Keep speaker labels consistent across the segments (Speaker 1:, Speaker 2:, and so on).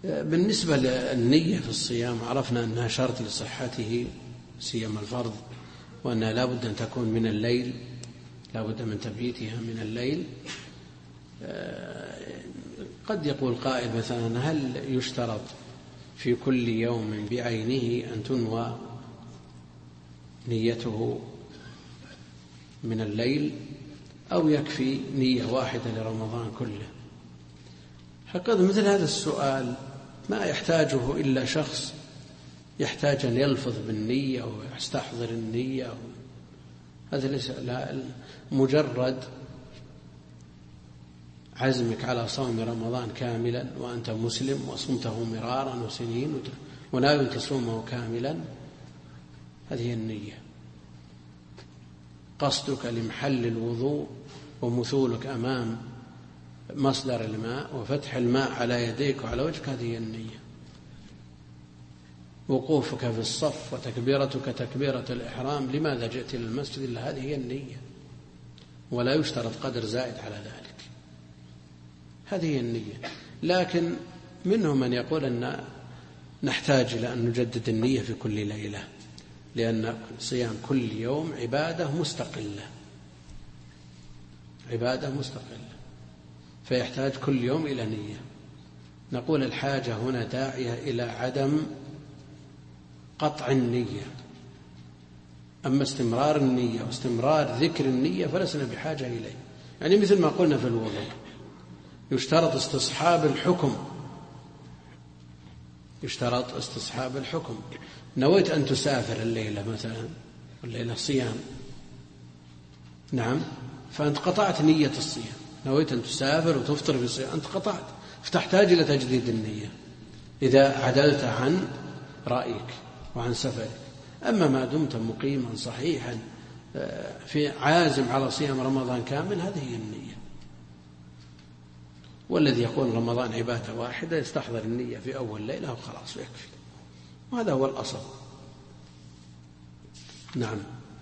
Speaker 1: بالنسبة للنية في الصيام عرفنا أنها شرط لصحته سيما الفرض، وأنها لا بد أن تكون من الليل، لا بد من تبييتها من الليل. قد يقول قائل مثلا هل يشترط في كل يوم بعينه أن تنوى نيته من الليل أو يكفي نية واحدة لرمضان كله؟ حقيقة مثل هذا السؤال ما يحتاجه إلا شخص يحتاج أن يلفظ بالنية ويستحضر النية. هذا ليس مجرد عزمك على صوم رمضان كاملا وأنت مسلم وصمته مرارا وسنين وناوي تصومه كاملا، هذه النية. قصدك لمحل الوضوء ومثولك أمام مصدر الماء وفتح الماء على يديك وعلى وجهك، هذه النية. وقوفك في الصف وتكبيرتك تكبيرة الإحرام، لماذا جئت إلى المسجد؟ إلا هذه هي النية، ولا يشترط قدر زائد على ذلك، هذه هي النية. لكن منهم من يقول أن نحتاج إلى أن نجدد النية في كل ليلة، لأن صيام كل يوم عبادة مستقلة، عبادة مستقلة، فيحتاج كل يوم إلى نية. نقول الحاجة هنا داعية إلى عدم قطع النية، أما استمرار النية واستمرار ذكر النية فلسنا بحاجة إليه. يعني مثل ما قلنا في الوضوء يشترط استصحاب الحكم، يشترط استصحاب الحكم. نويت أن تسافر الليلة مثلا، الليلة صيام، نعم، فأنت قطعت نية الصيام، نويت أن تسافر وتفطر في الصيام، أنت قطعت، فتحتاج إلى تجديد النية إذا عدلت عن رأيك وعن سفرك. أما ما دمت مقيما صحيحا في عازم على صيام رمضان كامل، هذه هي النية. والذي يقول رمضان عبادة واحدة يستحضر النية في أول ليلة وخلاص يكفي، وهذا هو الأصل. نعم.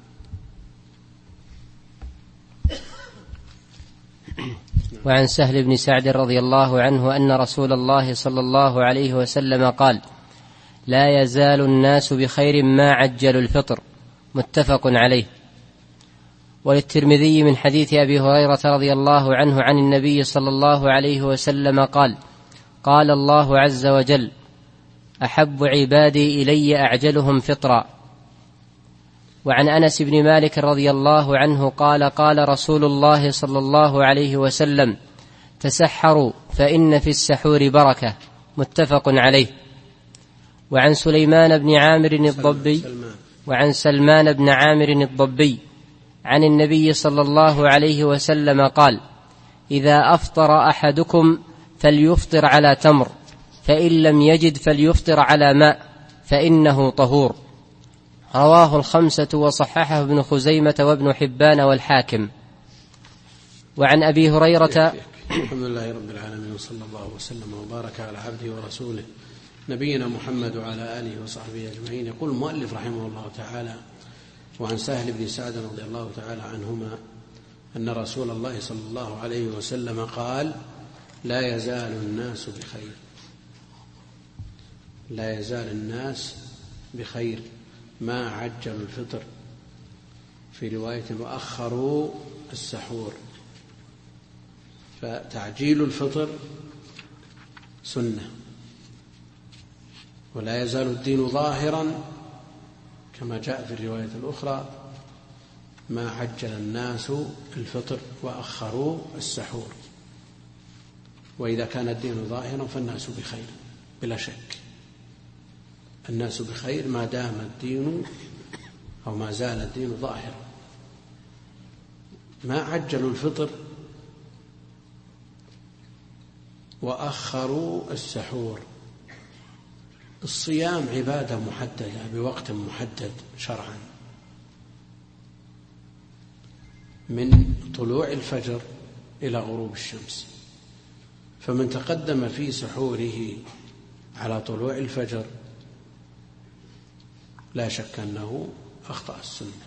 Speaker 2: وعن سهل بن سعد رضي الله عنه أن رسول الله صلى الله عليه وسلم قال: لا يزال الناس بخير ما عجلوا الفطر، متفق عليه. وللترمذي من حديث أبي هريرة رضي الله عنه عن النبي صلى الله عليه وسلم قال: قال الله عز وجل: أحب عبادي إلي أعجلهم فطرا. وعن أنس بن مالك رضي الله عنه قال: قال رسول الله صلى الله عليه وسلم: تسحروا فإن في السحور بركة، متفق عليه. وعن سليمان بن عامر الضبي وعن سلمان بن عامر الضبي عن النبي صلى الله عليه وسلم قال: إذا أفطر أحدكم فليفطر على تمر، فإن لم يجد فليفطر على ماء، فإنه طهور. رواه الخمسة وصححه ابن خزيمة وابن حبان والحاكم. وعن أبي هريرة.
Speaker 1: الحمد لله رب العالمين، وصلى الله وسلم وبارك على عبده ورسوله نبينا محمد وعلى آله وصحبه أجمعين. يقول المؤلف رحمه الله تعالى: وعن سهل بن سعد رضي الله تعالى عنهما أن رسول الله صلى الله عليه وسلم قال: لا يزال الناس بخير، لا يزال الناس بخير ما عجلوا الفطر، في رواية وأخروا السحور. فتعجيل الفطر سنة، ولا يزال الدين ظاهرا كما جاء في الرواية الأخرى: ما عجل الناس الفطر وأخروا السحور. وإذا كان الدين ظاهرا فالناس بخير بلا شك، الناس بخير ما دام الدين أو ما زال الدين ظاهرا. ما عجلوا الفطر وأخروا السحور. الصيام عبادة محددة بوقت محدد شرعا، من طلوع الفجر إلى غروب الشمس، فمن تقدم في سحوره على طلوع الفجر لا شك أنه أخطأ السنة،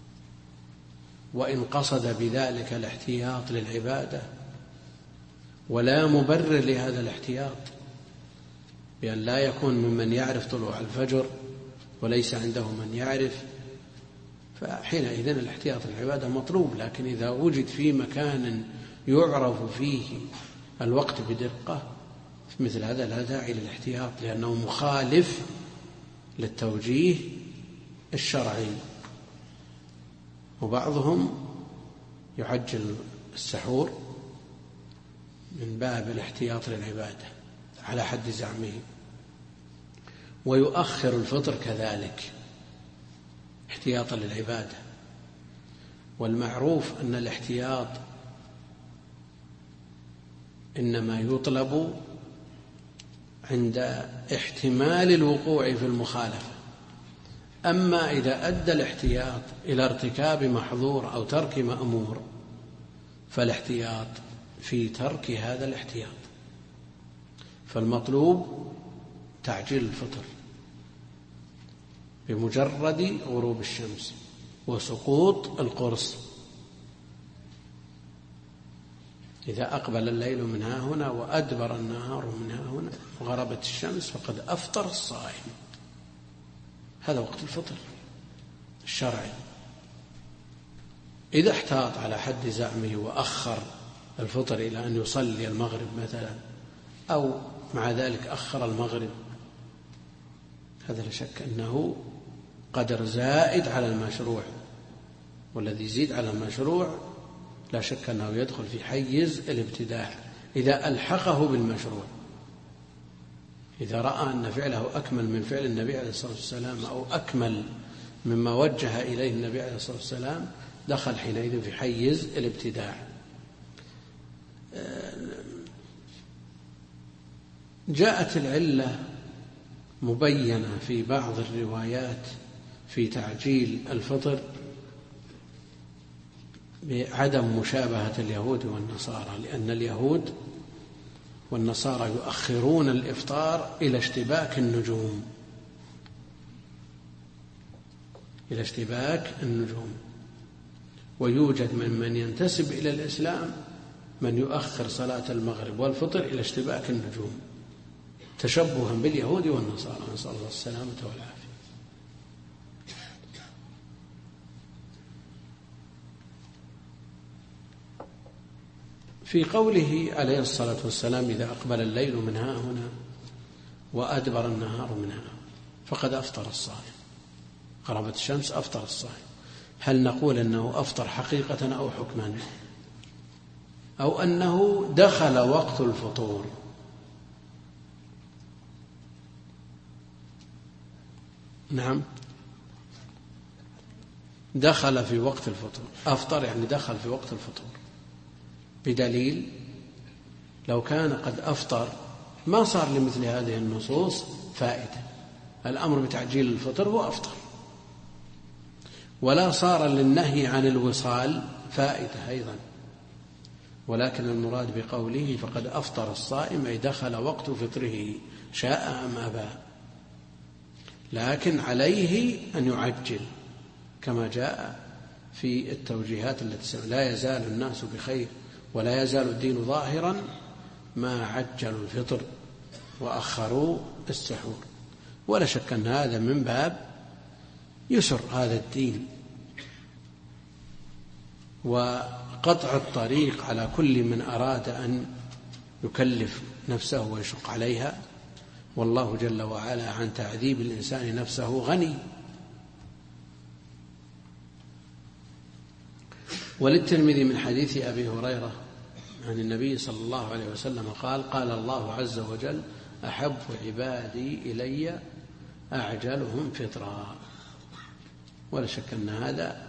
Speaker 1: وإن قصد بذلك الاحتياط للعبادة، ولا مبرر لهذا الاحتياط، بأن لا يكون ممن يعرف طلوع الفجر وليس عنده من يعرف، فحينئذ الاحتياط العبادة مطلوب. لكن إذا وجد في مكان يعرف فيه الوقت بدقة مثل هذا لا داعي للاحتياط، لأنه مخالف للتوجيه الشرعي. وبعضهم يعجل السحور من باب الاحتياط للعبادة على حد زعمه، ويؤخر الفطر كذلك احتياطا للعبادة. والمعروف أن الاحتياط إنما يطلب عند احتمال الوقوع في المخالفة. أما إذا أدى الاحتياط إلى ارتكاب محظور أو ترك مأمور فالاحتياط في ترك هذا الاحتياط. فالمطلوب تعجيل الفطر بمجرد غروب الشمس وسقوط القرص. إذا أقبل الليل من ها هنا وأدبر النهار من ها هنا وغربت الشمس فقد أفطر الصائم. هذا وقت الفطر الشرعي. إذا احتاط على حد زعمه وأخر الفطر إلى أن يصلي المغرب مثلا، أو مع ذلك أخر المغرب، هذا لا شك أنه قدر زائد على المشروع، والذي يزيد على المشروع لا شك أنه يدخل في حيز الابتداع إذا ألحقه بالمشروع. إذا رأى أن فعله أكمل من فعل النبي عليه الصلاة والسلام أو أكمل مما وجه إليه النبي عليه الصلاة والسلام دخل حينئذ في حيز الابتداع. جاءت العلة مبينة في بعض الروايات في تعجيل الفطر بعدم مشابهة اليهود والنصارى، لأن اليهود والنصارى يؤخرون الإفطار إلى اشتباك النجوم، إلى اشتباك النجوم. ويوجد من ينتسب إلى الإسلام من يؤخر صلاة المغرب والفطر إلى اشتباك النجوم تشبها باليهود والنصارى، نسأل الله السلامة والعافية. في قوله عليه الصلاة والسلام إذا أقبل الليل من ها هنا وأدبر النهار من ها فقد أفطر الصائم، غربت الشمس أفطر الصائم، هل نقول أنه أفطر حقيقة أو حكما، أو أنه دخل وقت الفطور؟ نعم، دخل في وقت الفطور، أفطر يعني دخل في وقت الفطور، بدليل لو كان قد أفطر ما صار لمثل هذه النصوص فائدة. الأمر بتعجيل الفطر هو أفطر، ولا صار للنهي عن الوصال فائدة أيضا. ولكن المراد بقوله فقد أفطر الصائم أي دخل وقت فطره شاء أم أبى، لكن عليه أن يعجل كما جاء في التوجيهات التي لا يزال الناس بخير ولا يزال الدين ظاهرا ما عجلوا الفطر وأخروا السحور. ولا شك أن هذا من باب يسر هذا الدين وقطع الطريق على كل من أراد أن يكلف نفسه ويشق عليها، والله جل وعلا عن تعذيب الإنسان نفسه غني. وللترمذي من حديث أبي هريرة عن النبي صلى الله عليه وسلم قال قال الله عز وجل أحب عبادي إلي أعجلهم فطرا. ولا شك أن هذا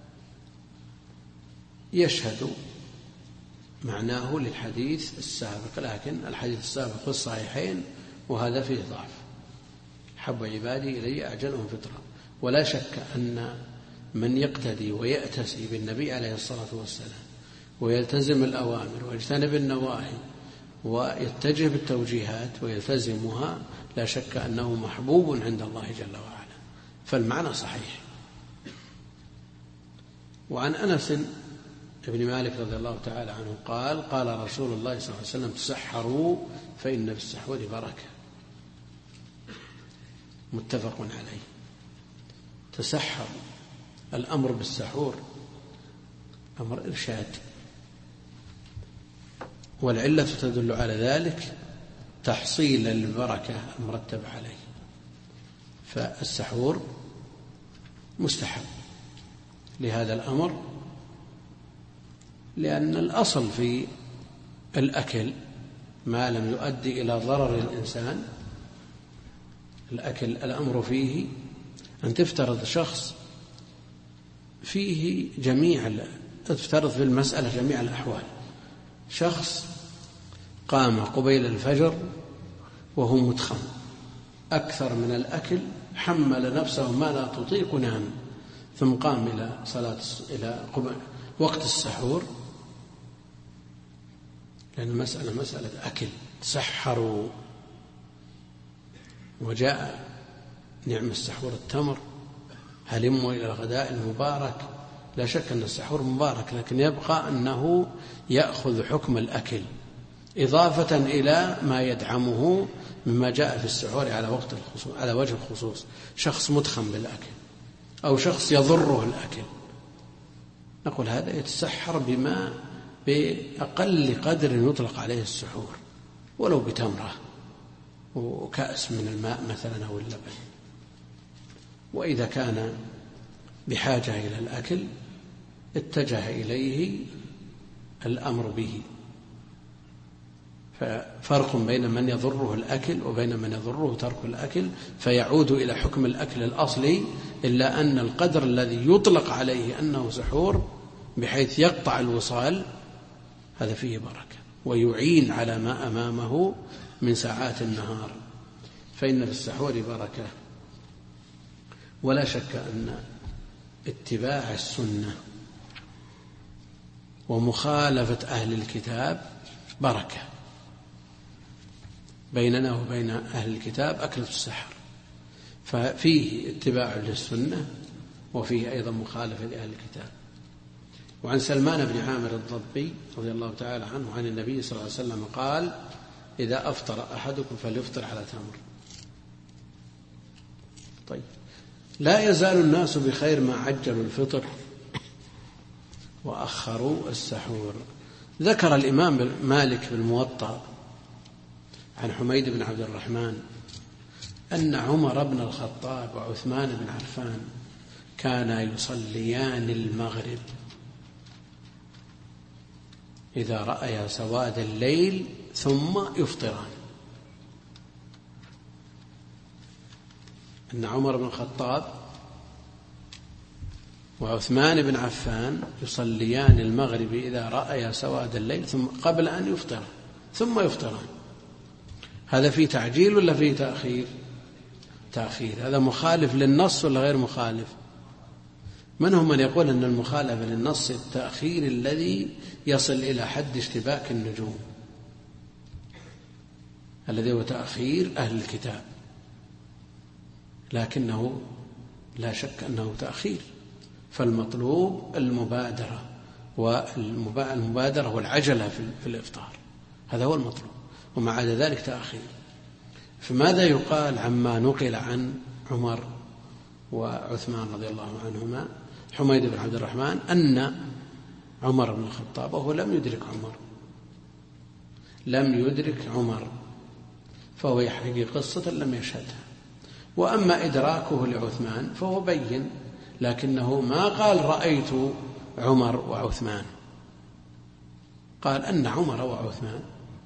Speaker 1: يشهد معناه للحديث السابق، لكن الحديث السابق في الصحيحين وهذا فيه ضعف. أحب عبادي إلي أعجلهم فطرا. ولا شك أن من يقتدي ويأتسي بالنبي عليه الصلاة والسلام ويلتزم الأوامر ويجتنب النواهي ويتجه بالتوجيهات ويلتزمها لا شك أنه محبوب عند الله جل وعلا، فالمعنى صحيح. وعن أنس ابن مالك رضي الله تعالى عنه قال قال رسول الله صلى الله عليه وسلم تسحروا فإن في السحور بركة. متفق عليه. تسحر. الأمر بالسحور أمر إرشاد، والعلة تدل على ذلك تحصيل البركة المرتب عليه. فالسحور مستحب لهذا الأمر، لأن الأصل في الأكل ما لم يؤدي إلى ضرر الإنسان. الأكل الأمر فيه أن تفترض شخص فيه تفترض في المسألة جميع الأحوال. شخص قام قبيل الفجر وهو متخم أكثر من الأكل، حمل نفسه ما لا تطيق نام، ثم قام إلى وقت السحور، لأن المسألة مسألة أكل. تسحروا، وجاء نعم السحور التمر، هلموا إلى الغداء المبارك. لا شك أن السحور مبارك، لكن يبقى أنه يأخذ حكم الأكل إضافة إلى ما يدعمه مما جاء في السحور على وجه الخصوص. شخص متخم بالأكل أو شخص يضره الأكل، نقول هذا يتسحر بأقل قدر يطلق عليه السحور، ولو بتمرة وكأس من الماء مثلا أو اللبن. وإذا كان بحاجة إلى الأكل اتجه إليه الأمر به. ففرق بين من يضره الأكل وبين من يضره ترك الأكل، فيعود إلى حكم الأكل الأصلي، إلا أن القدر الذي يطلق عليه أنه سحور بحيث يقطع الوصال هذا فيه بركة ويعين على ما أمامه من ساعات النهار. فإن في السحور بركة. ولا شك أن اتباع السنة ومخالفة أهل الكتاب بركة. بيننا وبين أهل الكتاب أكلة السحر، ففيه اتباع للسنة وفيه أيضا مخالفة لأهل الكتاب. وعن سلمان بن عامر الضبي رضي الله تعالى عنه عن النبي صلى الله عليه وسلم قال: إذا أفطر أحدكم فليفطر على تمر. طيب، لا يزال الناس بخير ما عجلوا الفطر وأخروا السحور. ذكر الإمام مالك بالموطأ عن حميد بن عبد الرحمن أن عمر بن الخطاب وعثمان بن عفان كانا يصليان المغرب إذا رأيا سواد الليل ثم يفطران. أن عمر بن الخطاب وعثمان بن عفان يصليان المغرب إذا رأيا سواد الليل ثم قبل أن يفطر ثم يفطران. هذا فيه تعجيل ولا فيه تأخير؟ تأخير. هذا مخالف للنص ولا غير مخالف؟ من هم من يقول أن المخالفة للنص التأخير الذي يصل إلى حد اشتباك النجوم، الذي هو تأخير أهل الكتاب، لكنه لا شك أنه تأخير. فالمطلوب المبادرة، والمبادرة والعجلة في الإفطار، هذا هو المطلوب، وما عدا ذلك تأخير. فماذا يقال عما نقل عن عمر وعثمان رضي الله عنهما؟ حميد بن عبد الرحمن أن عمر بن الخطاب وهو لم يدرك عمر، فهو يحكي قصة لم يشهدها. وأما إدراكه لعثمان فهو بين، لكنه ما قال رأيت عمر وعثمان، قال أن عمر وعثمان،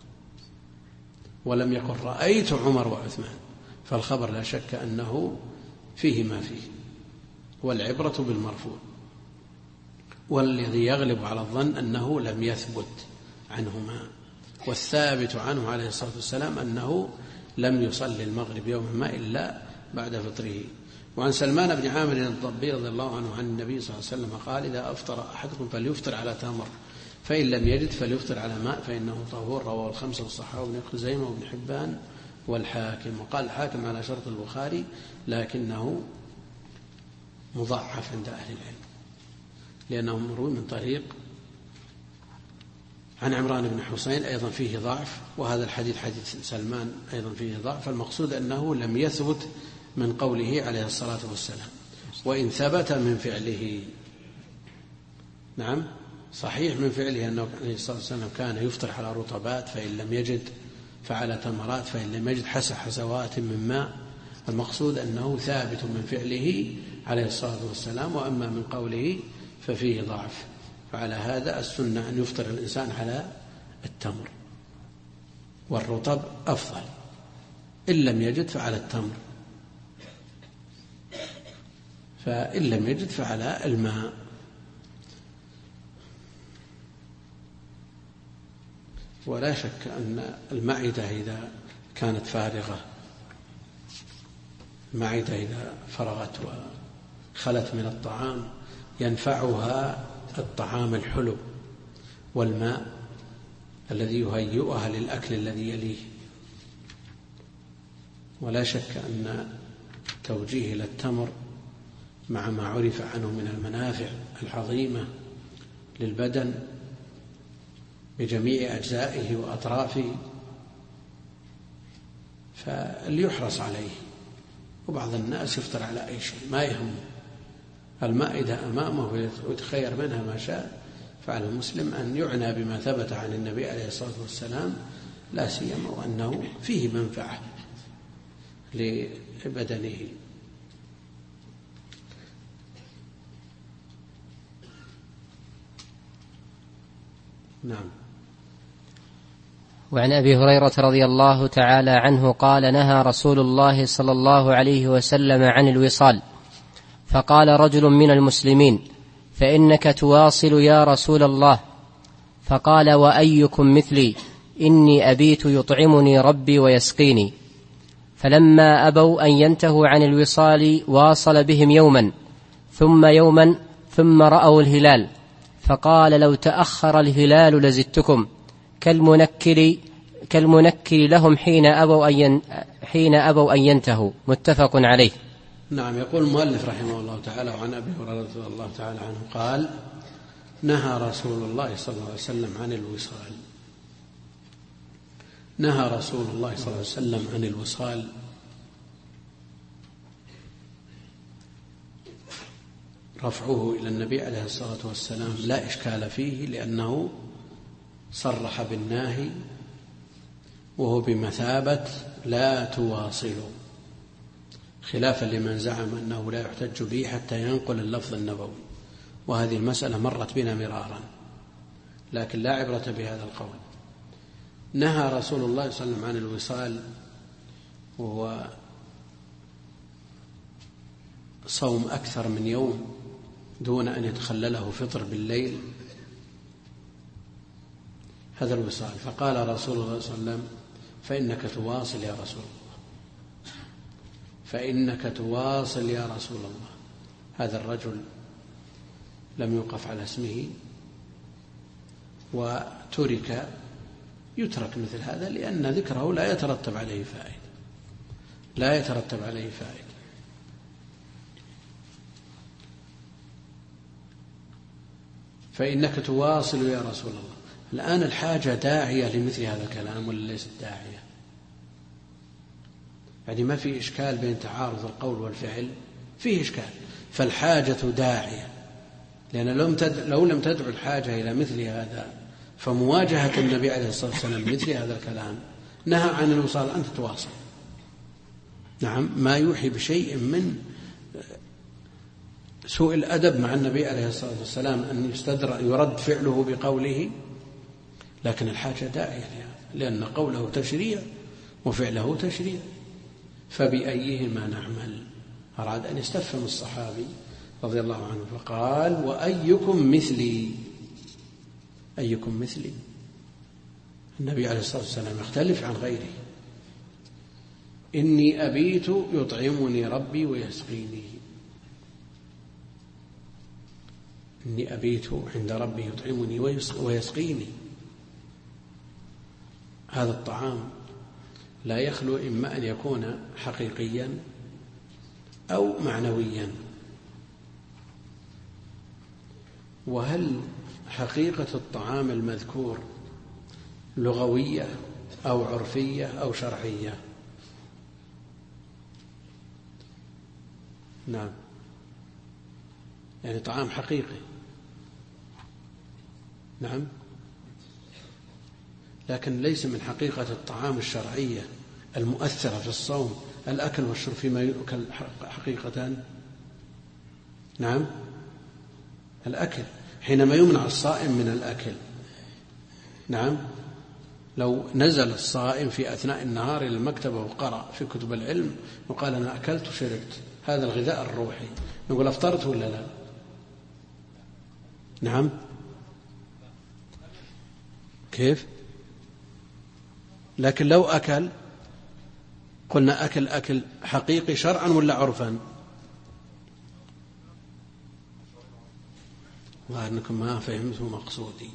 Speaker 1: ولم يقل رأيت عمر وعثمان. فالخبر لا شك أنه فيه ما فيه، والعبرة بالمرفوع. والذي يغلب على الظن أنه لم يثبت عنهما، والثابت عنه عليه الصلاة والسلام أنه لم يصلي المغرب يوما ما إلا بعد فطره. وعن سلمان بن عامر الضبي رضي الله عنه عن النبي صلى الله عليه وسلم قال: إذا أفطر أحدكم فليفطر على تمر، فإن لم يجد فليفطر على ماء فإنه طهور. رواه الخمسة والصحابة وابن خزيمة وابن حبان والحاكم. وقال الحاكم على شرط البخاري لكنه مضاعف عند أهل العلم، لأنه مروي من طريق عن عمران بن حسين أيضا فيه ضعف، وهذا الحديث حديث سلمان أيضا فيه ضعف. فالمقصود أنه لم يثبت من قوله عليه الصلاة والسلام، وإن ثبت من فعله. نعم صحيح من فعله أنه عليه الصلاة والسلام كان يفطر على رطبات، فإن لم يجد فعلى تمرات، فإن لم يجد حسوات من ماء. المقصود أنه ثابت من فعله عليه الصلاة والسلام، وأما من قوله ففيه ضعف. فعلى هذا السنة أن يفطر الإنسان على التمر، والرطب أفضل، إن لم يجد فعلى التمر، فإن لم يجد فعلى الماء. ولا شك أن المعدة إذا كانت فارغة، المعدة إذا فرغت وخلت من الطعام ينفعها الطعام الحلو والماء الذي يهيئها للأكل الذي يليه. ولا شك أن توجيه إلى التمر مع ما عرف عنه من المنافع العظيمة للبدن بجميع أجزائه وأطرافه فليحرص عليه. وبعض الناس يفطر على أي شيء ما يهم، المائدة أمامه ويتخير منها ما شاء. فعلى المسلم أن يعنى بما ثبت عن النبي عليه الصلاة والسلام، لا سيما وأنه فيه منفعة لبدنه. نعم.
Speaker 2: وعن أبي هريرة رضي الله تعالى عنه قال: نهى رسول الله صلى الله عليه وسلم عن الوصال، فقال رجل من المسلمين: فإنك تواصل يا رسول الله؟ فقال: وأيكم مثلي؟ إني أبيت يطعمني ربي ويسقيني. فلما أبوا أن ينتهوا عن الوصال واصل بهم يوما ثم يوما ثم رأوا الهلال، فقال: لو تأخر الهلال لزدتكم، كالمنكر لهم حين أبوا أن ينتهوا. متفق عليه.
Speaker 1: نعم. يقول المؤلف رحمه الله تعالى: وعن أبي هريرة رضي الله تعالى عنه قال: نهى رسول الله صلى الله عليه وسلم عن الوصال. نهى رسول الله صلى الله عليه وسلم عن الوصال. رفعه إلى النبي عليه الصلاة والسلام لا إشكال فيه، لأنه صرح بالناهي، وهو بمثابة لا تواصلوا، خلافا لمن زعم أنه لا يحتج به حتى ينقل اللفظ النبوي، وهذه المسألة مرت بنا مرارا، لكن لا عبرة بهذا القول. نهى رسول الله صلى الله عليه وسلم عن الوصال، وهو صوم أكثر من يوم دون أن يتخلله فطر بالليل، هذا الوصال. فقال رسول الله صلى الله عليه وسلم: فإنك تواصل يا رسول الله، فإنك تواصل يا رسول الله. هذا الرجل لم يوقف على اسمه، يترك مثل هذا لأن ذكره لا يترتب عليه فائدة. فإنك تواصل يا رسول الله. الآن الحاجة داعية لمثل هذا الكلام ولا ليست داعية؟ يعني ما في إشكال بين تعارض القول والفعل؟ فيه إشكال. فالحاجة داعية، لأن لو لم تدعو الحاجة إلى مثل هذا فمواجهة النبي عليه الصلاة والسلام مثل هذا الكلام نهى عن الوصال أن تتواصل. نعم، ما يوحي بشيء من سوء الأدب مع النبي عليه الصلاة والسلام أن يرد فعله بقوله، لكن الحاجة داعية لأن قوله تشريع وفعله تشريع، فبأيهما نعمل؟ أراد أن يستفهم الصحابي رضي الله عنه فقال: وأيكم مثلي؟ أيكم مثلي؟ النبي عليه الصلاة والسلام يختلف عن غيره. إني أبيت يطعمني ربي ويسقيني. إني أبيت عند ربي يطعمني ويسقيني. هذا الطعام لا يخلو إما أن يكون حقيقيا أو معنويا. وهل حقيقة الطعام المذكور لغوية أو عرفية أو شرعية؟ نعم، يعني طعام حقيقي. نعم، لكن ليس من حقيقة الطعام الشرعية المؤثرة في الصوم الأكل والشرب فيما يؤكل حقيقة. نعم، الأكل حينما يمنع الصائم من الأكل. نعم، لو نزل الصائم في أثناء النهار إلى المكتبة وقرأ في كتب العلم وقال أنا أكلت وشربت، هذا الغذاء الروحي، نقول أفطرت ولا لا؟ نعم، كيف؟ لكن لو أكل قلنا أكل حقيقي شرعا ولا عرفا؟ ظاهر أنكم ما فهمتوا مقصودي،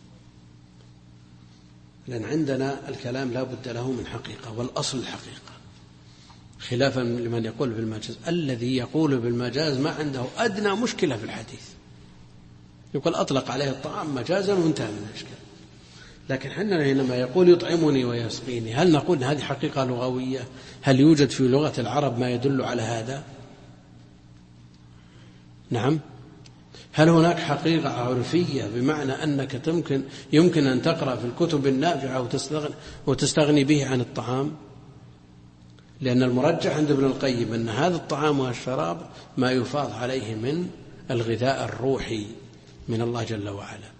Speaker 1: لأن عندنا الكلام لا بد له من حقيقة، والأصل الحقيقة، خلافا لمن يقول بالمجاز. الذي يقول بالمجاز ما عنده أدنى مشكلة في الحديث، يقول أطلق عليه الطعام مجازا وانتهى من الإشكال. لكن حنا حينما يقول يطعمني ويسقيني، هل نقول هذه حقيقة لغوية؟ هل يوجد في لغة العرب ما يدل على هذا؟ نعم، هل هناك حقيقة عرفية بمعنى أنك يمكن أن تقرأ في الكتب النافعة وتستغني به عن الطعام؟ لأن المرجح عند ابن القيم أن هذا الطعام والشراب ما يفاض عليه من الغذاء الروحي من الله جل وعلا.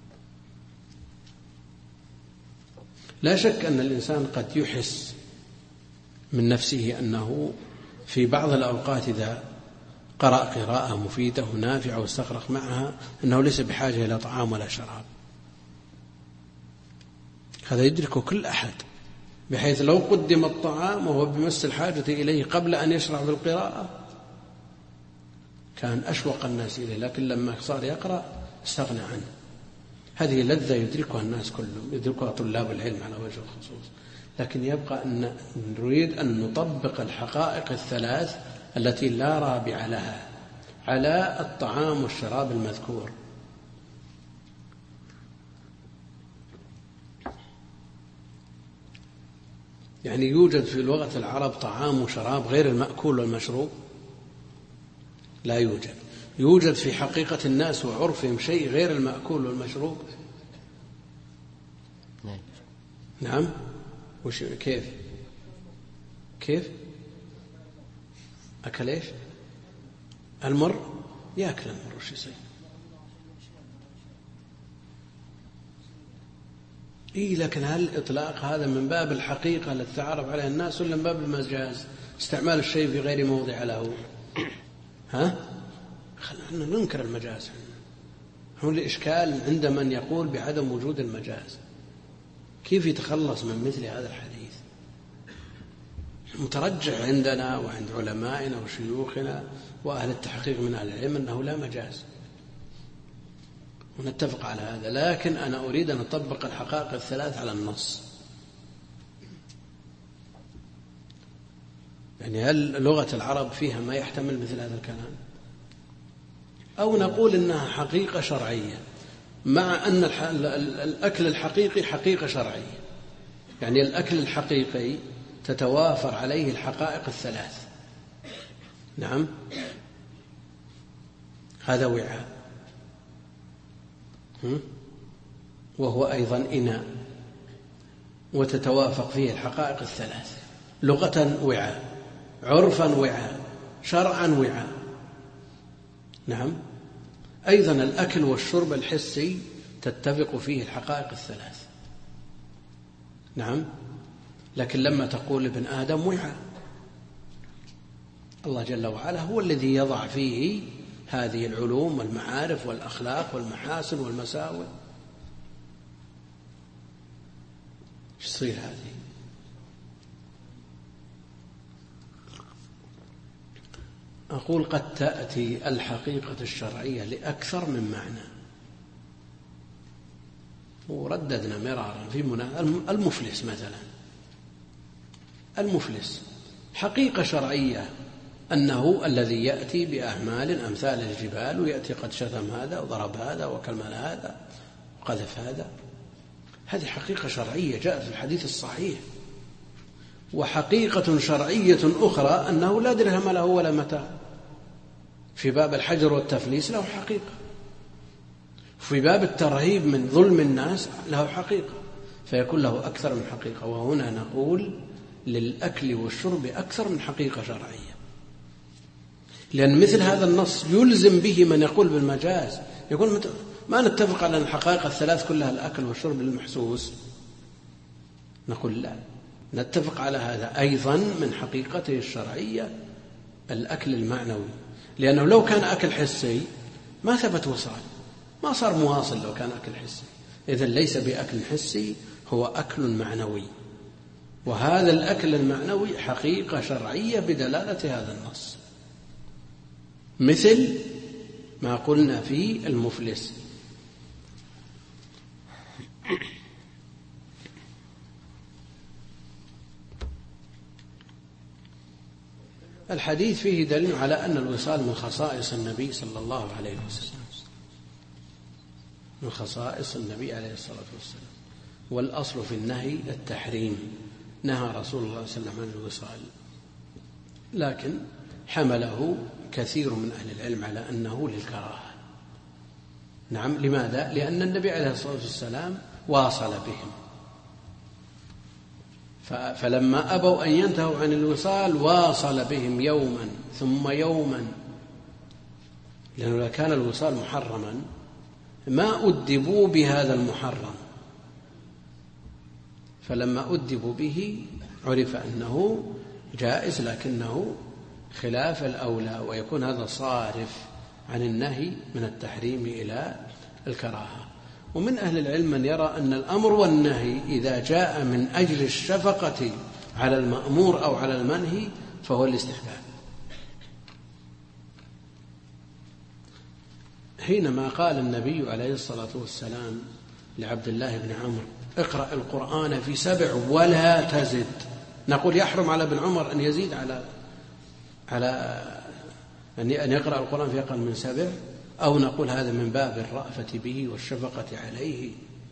Speaker 1: لا شك أن الإنسان قد يحس من نفسه أنه في بعض الأوقات إذا قرأ قراءة مفيدة ونافعة واستغرق معها أنه ليس بحاجة إلى طعام ولا شراب. هذا يدركه كل أحد، بحيث لو قدم الطعام وهو بمس الحاجة إليه قبل أن يشرع في القراءة كان أشوق الناس إليه، لكن لما صار يقرأ استغنى عنه. هذه لذة يدركها الناس كلهم، يدركها طلاب العلم على وجه الخصوص. لكن يبقى أن نريد أن نطبق الحقائق الثلاث التي لا رابع لها على الطعام والشراب المذكور. يعني يوجد في لغة العرب طعام وشراب غير المأكول والمشروب؟ لا يوجد. يوجد في حقيقة الناس وعرفهم شيء غير المأكول والمشروب؟ نعم. كيف أكل إيش؟ المر، يأكل المر وش يصير؟ لكن هل إطلاق هذا من باب الحقيقة التي تعرف عليها الناس ولا من باب المجاز، استعمال الشيء في غير موضع له؟ خلينا ننكر المجاز. هو الإشكال عند من يقول بعدم وجود المجاز، كيف يتخلص من مثل هذا الحديث؟ مترجح عندنا وعند علمائنا وشيوخنا وأهل التحقيق من أهل العلم أنه لا مجاز، ونتفق على هذا. لكن أنا أريد أن أطبق الحقائق الثلاث على النص. يعني هل لغة العرب فيها ما يحتمل مثل هذا الكلام؟ أو نقول إنها حقيقة شرعية، مع أن الأكل الحقيقي حقيقة شرعية، يعني الأكل الحقيقي تتوافر عليه الحقائق الثلاث. نعم، هذا وعاء، وهو أيضا إناء، وتتوافق فيه الحقائق الثلاث، لغة وعاء، عرفا وعاء، شرعا وعاء. نعم، أيضا الأكل والشرب الحسي تتفق فيه الحقائق الثلاث. نعم، لكن لما تقول ابن آدم وعاء، الله جل وعلا هو الذي يضع فيه هذه العلوم والمعارف والأخلاق والمحاسن والمساوئ. ايش تصير هذه؟ أقول قد تأتي الحقيقة الشرعية لأكثر من معنى، ورددنا مرارا في المفلس مثلا، المفلس حقيقة شرعية أنه الذي يأتي بأعمال أمثال الجبال، ويأتي قد شتم هذا وضرب هذا وكلمل هذا وقذف هذا، هذه حقيقة شرعية جاءت في الحديث الصحيح. وحقيقة شرعية أخرى أنه لا درهم له ولا متاع، في باب الحجر والتفليس له حقيقة، في باب الترهيب من ظلم الناس له حقيقة، فيكون له أكثر من حقيقة. وهنا نقول للأكل والشرب أكثر من حقيقة شرعية، لأن مثل هذا النص يلزم به من يقول بالمجاز، يقول ما نتفق على الحقائق الثلاث كلها الأكل والشرب للمحسوس، نقول لا، نتفق على هذا أيضا من حقيقته الشرعية الأكل المعنوي، لأنه لو كان أكل حسي ما ثبت وصال، ما صار مواصل لو كان أكل حسي. إذن ليس بأكل حسي، هو أكل معنوي، وهذا الأكل المعنوي حقيقة شرعية بدلالة هذا النص، مثل ما قلنا في المفلس. الحديث فيه دليل على أن الوصال من خصائص النبي صلى الله عليه وسلم، من خصائص النبي عليه الصلاة والسلام، والأصل في النهي التحريم، نهى رسول الله صلى الله عليه وسلم عن الوصال، لكن حمله كثير من أهل العلم على أنه للكراهة. نعم، لماذا؟ لأن النبي عليه الصلاة والسلام واصل بهم، فلما أبوا أن ينتهوا عن الوصال واصل بهم يوما ثم يوما، لأنه لو كان الوصال محرما ما أدبوا بهذا المحرم، فلما أدبوا به عرف أنه جائز، لكنه خلاف الأولى، ويكون هذا صارف عن النهي من التحريم إلى الكراهة. ومن أهل العلم من يرى أن الأمر والنهي إذا جاء من أجل الشفقة على المأمور أو على المنهي فهو الاستحباب. حينما قال النبي عليه الصلاة والسلام لعبد الله بن عمرو اقرأ القرآن في 7 ولا تزد، نقول يحرم على ابن عمر أن يزيد على أن يقرأ القرآن في أقل من 7، أو نقول هذا من باب الرأفة به والشفقة عليه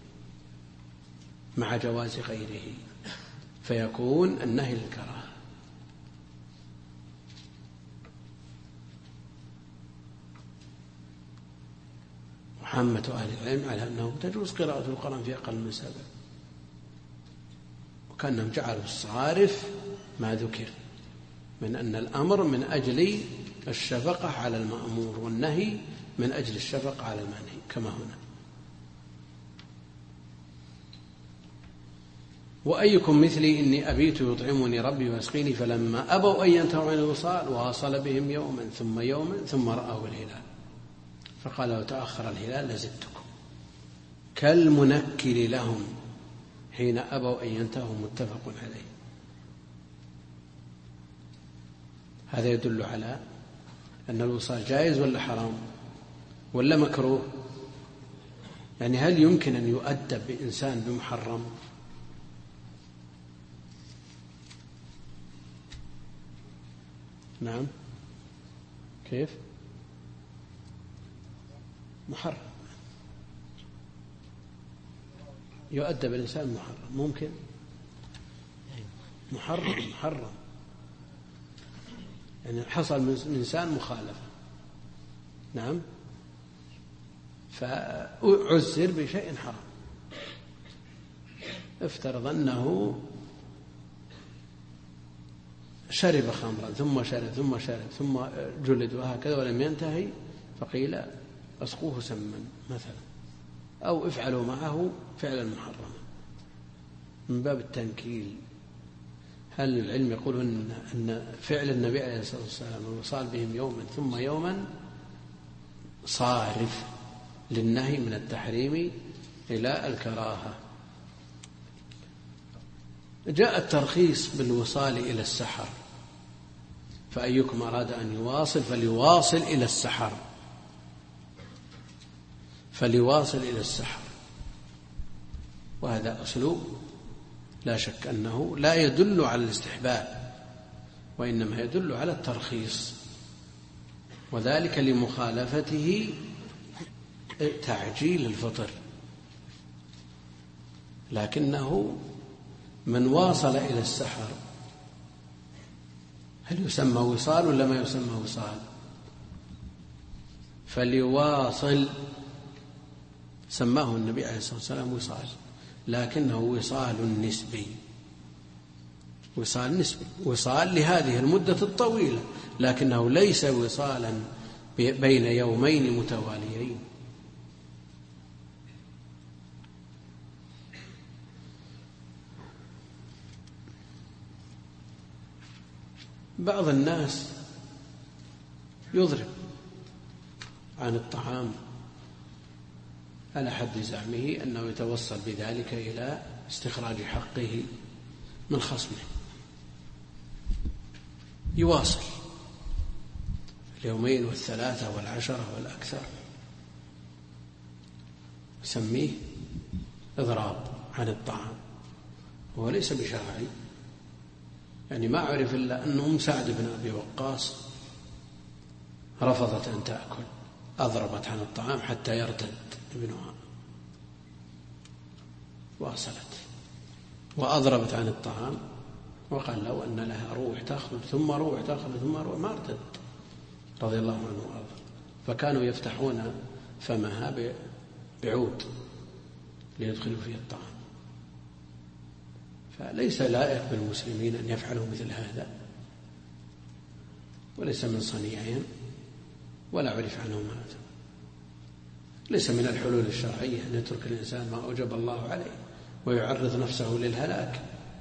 Speaker 1: مع جواز غيره، فيكون النهي للكراهة. وعامة أهل العلم على أنه تجوز قراءة القرآن في أقل من 7، وكأنهم جعلوا الصارف ما ذكر من أن الأمر من أجل الشفقة على المأمور والنهي من أجل الشفقة على المنهي كما هنا. وأيكم مثلي إني أبيت يطعمني ربي ويسقيني، فلما أبوا أن ينتهوا عن الوصال واصل بهم يوما ثم يوما ثم رأوا الهلال، فقال لو تأخر الهلال لزدتكم، كالمنكر لهم حين أبوا أن ينتهوا، متفق عليه. هذا يدل على أن الوصال جائز ولا حرام ولا مكروه؟ يعني هل يمكن أن يؤدب بإنسان بمحرم؟ نعم، كيف؟ محرم، يؤدب الإنسان محرم، ممكن محرم يعني حصل من إنسان مخالفة، نعم، فأعزر بشيء حرام. افترض أنه شرب خمرا ثم شرب ثم جلد وهكذا ولم ينتهي، فقيل أسقوه سما مثلا، أو افعلوا معه فعلا محرما من باب التنكيل. هل العلم يقول أن فعل النبي عليه الصلاة والسلام الوصال بهم يوما ثم يوما صارف للنهي من التحريم إلى الكراهة؟ جاء الترخيص بالوصال إلى السحر، فأيكم أراد أن يواصل فليواصل إلى السحر، وهذا أسلوب لا شك أنه لا يدل على الاستحباب، وإنما يدل على الترخيص، وذلك لمخالفته تعجيل الفطر. لكنه من واصل إلى السحر هل يسمى وصال ولا ما يسمى وصال؟ فليواصل، سماه النبي عليه الصلاة والسلام وصال، لكنه وصال نسبي، وصال نسبي، وصال لهذه المدة الطويلة، لكنه ليس وصالا بين يومين متواليين. بعض الناس يضرب عن الطعام على حد زعمه أنه يتوصل بذلك إلى استخراج حقه من خصمه، يواصل اليومين والثلاثة والعشرة والأكثر، يسميه إضراب عن الطعام، وهو ليس بشرعي. يعني ما عرف إلا أن أم سعد بن أبي وقاص رفضت أن تأكل، أضربت عن الطعام حتى يرتد ابنها، واصلت وأضربت عن الطعام، وقال لو أن لها روح تخرج ثم روح تخرج ثم روح، ما ارتد رضي الله عنه وارضاه. فكانوا يفتحون فمها بعود ليدخلوا فيه الطعام. فليس لائق بالمسلمين أن يفعلوا مثل هذا، وليس من صنيعهم، ولا عرف عنهم هذا. ليس من الحلول الشرعية أن يترك الإنسان ما أوجب الله عليه ويعرض نفسه للهلاك.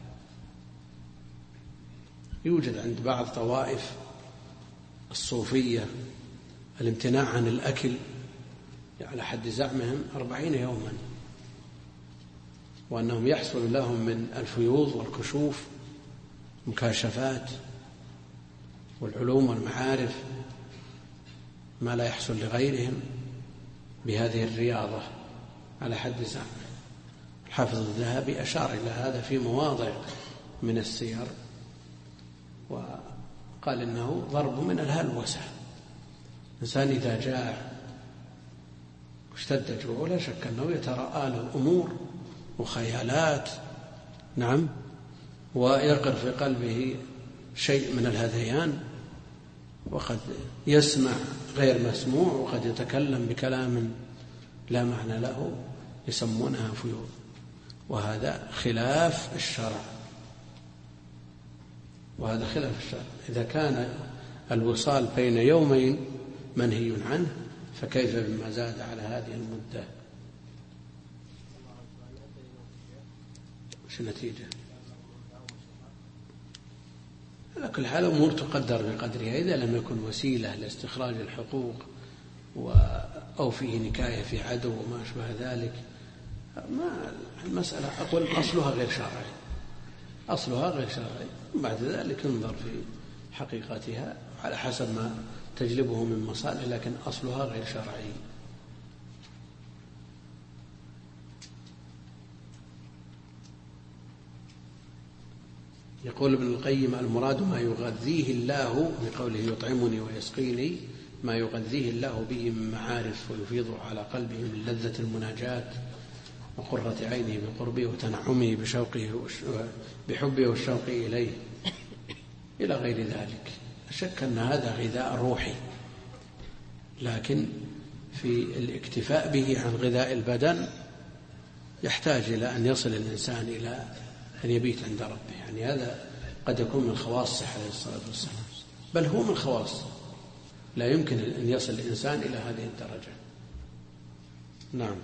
Speaker 1: يوجد عند بعض طوائف الصوفية الامتناع عن الأكل على حد زعمهم 40 يوما، وأنهم يحصل لهم من الفيوض والكشوف مكاشفات والعلوم والمعارف ما لا يحصل لغيرهم بهذه الرياضة على حد زعمه. الحافظ الذهبي أشار إلى هذا في مواضع من السير، وقال إنه ضرب من الهلوسة. الإنسان إذا جاع واشتد جوعه لا شك أنه يترأى له أمور وخيالات، نعم، ويقر في قلبه شيء من الهذيان، وقد يسمع غير مسموع، وقد يتكلم بكلام لا معنى له، يسمونها فيوض، وهذا خلاف الشرع، وهذا خلاف الشرع. إذا كان الوصال بين يومين منهي عنه، فكيف بما زاد على هذه المدة؟ وش النتيجة؟ على كل حال أمور تقدر بقدرها، إذا لم يكن وسيلة لاستخراج الحقوق أو فيه نكاية في عدو وما أشبه ذلك، ما المسألة أقول أصلها غير شرعي، أصلها غير شرعي، بعد ذلك انظر في حقيقتها على حسب ما تجلبه من مصالح، لكن أصلها غير شرعي. يقول ابن القيم: المراد ما يغذيه الله بقوله يطعمني ويسقيني، ما يغذيه الله به من معارف ويفيض على قلبه من لذة المناجاة وقرة عينه بقربه وتنعمه بحبه والشوق إليه إلى غير ذلك. لا شك أن هذا غذاء روحي، لكن في الاكتفاء به عن غذاء البدن يحتاج إلى أن يصل الإنسان إلى أن يبيت عند ربه. يعني هذا قد يكون من خواصه عليه الصلاة والسلام، بل هو من خواصه، لا يمكن أن يصل الإنسان إلى هذه الدرجة. نعم.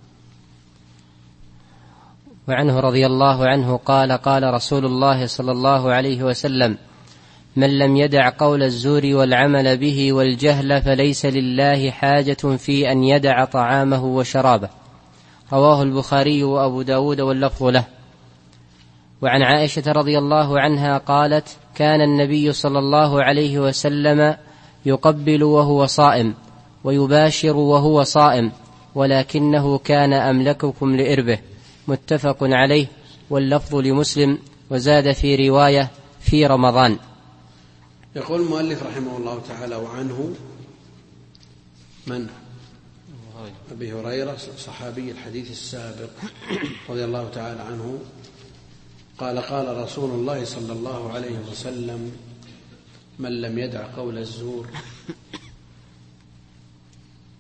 Speaker 2: وعنه رضي الله عنه قال: قال رسول الله صلى الله عليه وسلم: من لم يدع قول الزور والعمل به والجهل فليس لله حاجة في أن يدع طعامه وشرابه. رواه البخاري وأبو داود واللفظ له. وعن عائشة رضي الله عنها قالت: كان النبي صلى الله عليه وسلم يقبل وهو صائم ويباشر وهو صائم، ولكنه كان أملككم لإربه. متفق عليه، واللفظ لمسلم، وزاد في رواية: في رمضان.
Speaker 1: يقول المؤلف رحمه الله تعالى: وعنه من؟ أبي هريرة صحابي الحديث السابق رضي الله تعالى عنه قال: قال رسول الله صلى الله عليه وسلم: من لم يدع قول الزور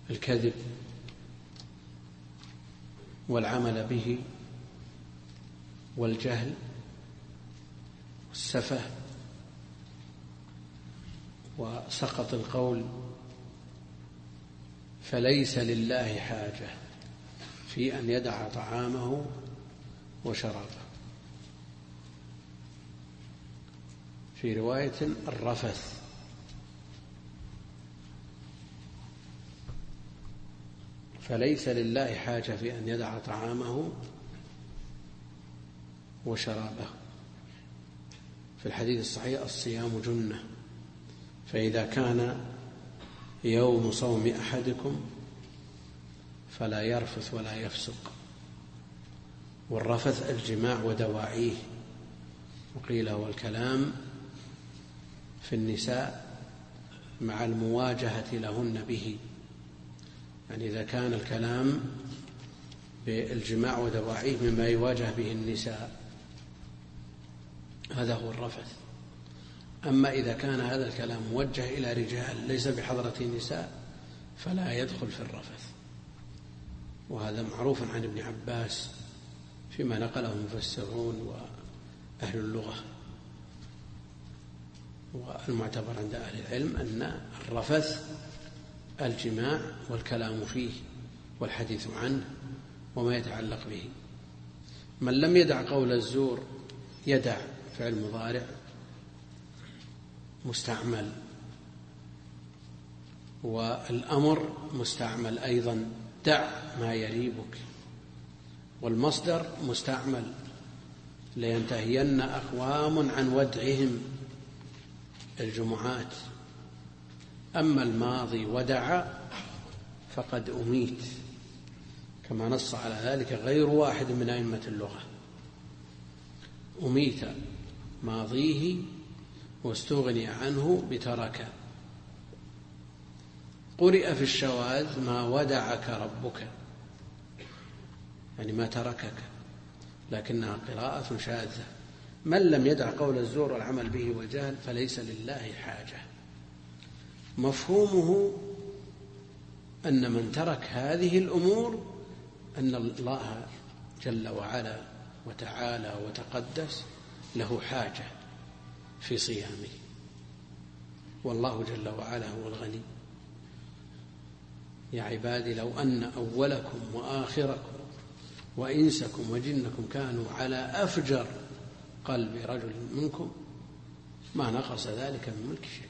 Speaker 1: الكذب والعمل به والجهل والسفه وسقط القول، فليس لله حاجة في أن يدع طعامه وشرابه. في رواية الرفث، فليس لله حاجة في أن يدع طعامه وشرابه. في الحديث الصحيح: الصيام جنة، فإذا كان يوم صوم أحدكم فلا يرفث ولا يفسق. والرفث الجماع ودواعيه، وقيل هو الكلام في النساء مع المواجهة لهن به، يعني إذا كان الكلام بالجماع ودواعيه مما يواجه به النساء هذا هو الرفث. أما إذا كان هذا الكلام موجه إلى رجال ليس بحضرة نساء فلا يدخل في الرفث. وهذا معروف عن ابن عباس فيما نقله المفسرون وأهل اللغة. والمعتبر عند أهل العلم أن الرفث الجماع والكلام فيه والحديث عنه وما يتعلق به. من لم يدع قول الزور، يدع فعل مضارع مستعمل، والأمر مستعمل أيضا: دع ما يريبك. والمصدر مستعمل: لينتهين أقوام عن ودعهم الجمعات. أما الماضي ودع فقد أميت، كما نص على ذلك غير واحد من أئمة اللغة. أميت ماضيه واستغني عنه بترك. قرئ في الشواذ: ما ودعك ربك، يعني ما تركك، لكنها قراءة شاذة. من لم يدع قول الزور والعمل به والجهل فليس لله حاجة. مفهومه أن من ترك هذه الأمور أن الله جل وعلا وتعالى وتقدس له حاجة في صيامه، والله جل وعلا هو الغني. يا عبادي لو أن أولكم وآخركم وإنسكم وجنكم كانوا على أفجر قلب رجل منكم ما نقص ذلك من ملك شيء.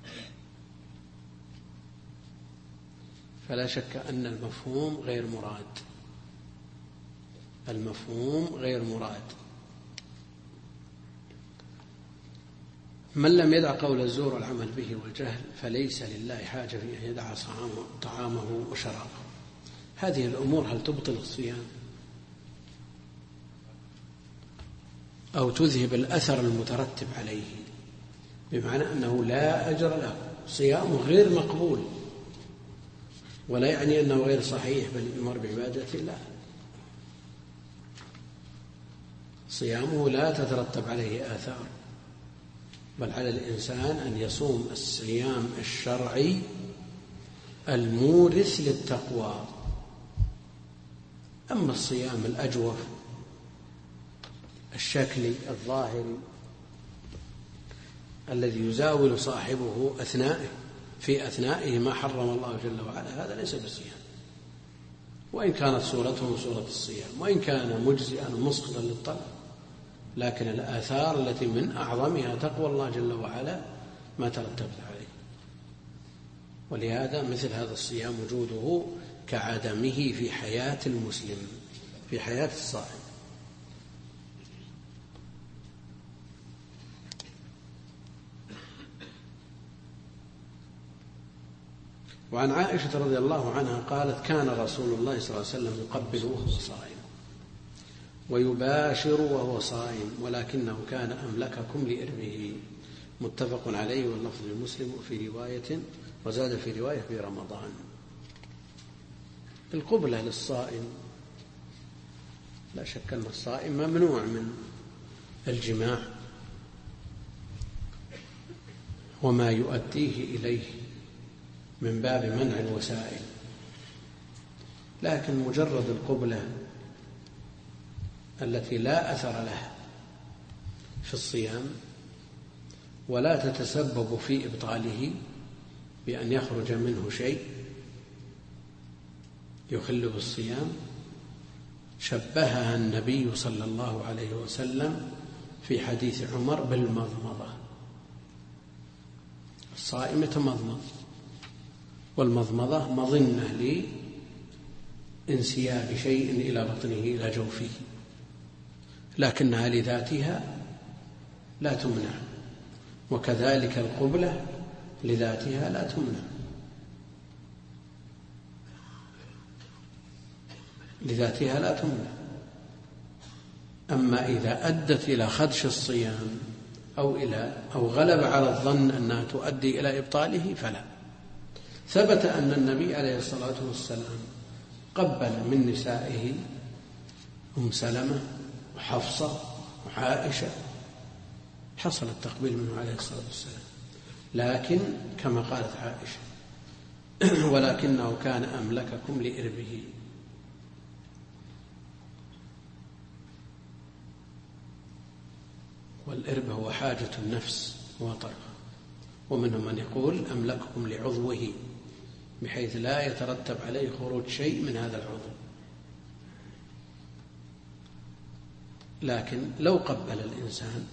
Speaker 1: فلا شك أن المفهوم غير مراد، المفهوم غير مراد. من لم يدع قول الزور والعمل به والجهل فليس لله حاجة في أن يدع طعامه وشرابه. هذه الأمور هل تبطل الصيام أو تذهب الأثر المترتب عليه؟ بمعنى أنه لا أجر له، صيامه غير مقبول، ولا يعني أنه غير صحيح بل يؤمر بعبادة الله. صيامه لا تترتب عليه آثار، بل على الإنسان أن يصوم الصيام الشرعي المورث للتقوى. أما الصيام الأجوف الشكلي الظاهري الذي يزاول صاحبه في أثنائه ما حرم الله جل وعلا، هذا ليس بصيام، وإن كانت صورته صورة الصيام، وإن كان مجزئا مسقطا للطلب، لكن الآثار التي من أعظمها تقوى الله جل وعلا ما ترتبت عليه. ولهذا مثل هذا الصيام وجوده كعدمه في حياة المسلم، في حياة الصائم. وعن عائشة رضي الله عنها قالت: كان رسول الله صلى الله عليه وسلم يقبل وهو صائم ويباشر وهو صائم، ولكنه كان أملككم لإربه. متفق عليه واللفظ لمسلم. وفي رواية وزاد في رواية في رمضان. القبلة للصائم لا شك أن الصائم ممنوع من الجماع وما يؤديه إليه من باب منع الوسائل، لكن مجرد القبلة التي لا أثر لها في الصيام ولا تتسبب في إبطاله بأن يخرج منه شيء يخل بالصيام، شبهها النبي صلى الله عليه وسلم في حديث عمر بالمضمضة. الصائم يتمضمض، والمضمضة مظنة لانسياب شيء إلى بطنه إلى جوفه، لكنها لذاتها لا تمنع، وكذلك القبلة لذاتها لا تمنع، لذاتها لا تمنع. أما إذا أدت إلى خدش الصيام أو غلب على الظن أنها تؤدي إلى إبطاله فلا. ثبت أن النبي عليه الصلاة والسلام قبل من نسائه أم سلمة وحفصة وعائشة، حصل التقبيل منه عليه الصلاة والسلام، لكن كما قالت عائشة ولكنه كان أملككم لإربه. والإرب هو حاجة النفس وطرها، ومنهم من يقول أملككم لعضوه بحيث لا يترتب عليه خروج شيء من هذا العضو. لكن لو قبل الإنسان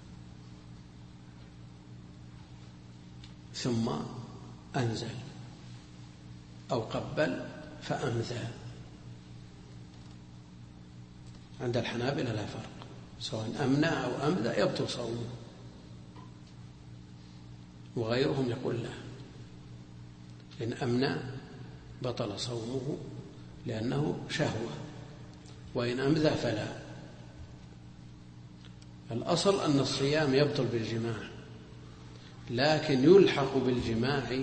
Speaker 1: ثم أنزل أو قبل فأمذى، عند الحنابلة لا فرق، سواء أمنع أو أمذى يبطل صومه، وغيرهم يقول لا، إن أمنع بطل صومه لأنه شهوة، وإن أمذى فلا. الأصل أن الصيام يبطل بالجماع، لكن يلحق بالجماع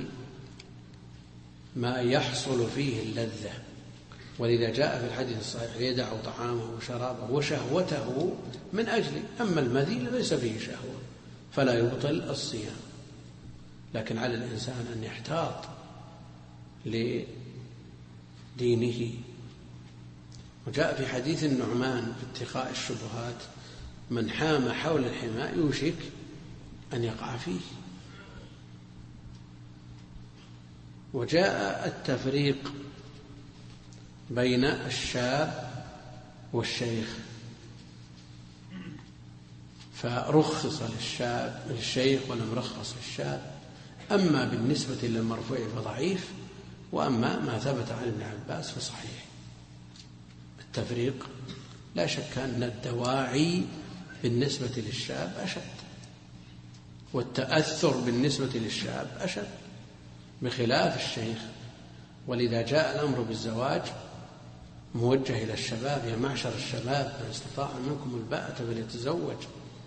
Speaker 1: ما يحصل فيه اللذة، ولذا جاء في الحديث الصحيح يدع طعامه وشرابه وشهوته من أجله، أما المذي ليس فيه شهوة فلا يبطل الصيام. لكن على الإنسان أن يحتاط لدينه. وجاء في حديث النعمان في اتقاء الشبهات: من حام حول الحماء يوشك أن يقع فيه. وجاء التفريق بين الشاب والشيخ، فرخص للشيخ ولم رخص للشاب. أما بالنسبة للمرفوع فضعيف، وأما ما ثبت عن ابن عباس فصحيح. التفريق لا شك أن الدواعي بالنسبة للشاب أشد، والتأثر بالنسبة للشاب أشد بخلاف الشيخ. ولذا جاء الأمر بالزواج موجه إلى الشباب: يا معشر الشباب من استطاع منكم الباءة فليتزوج.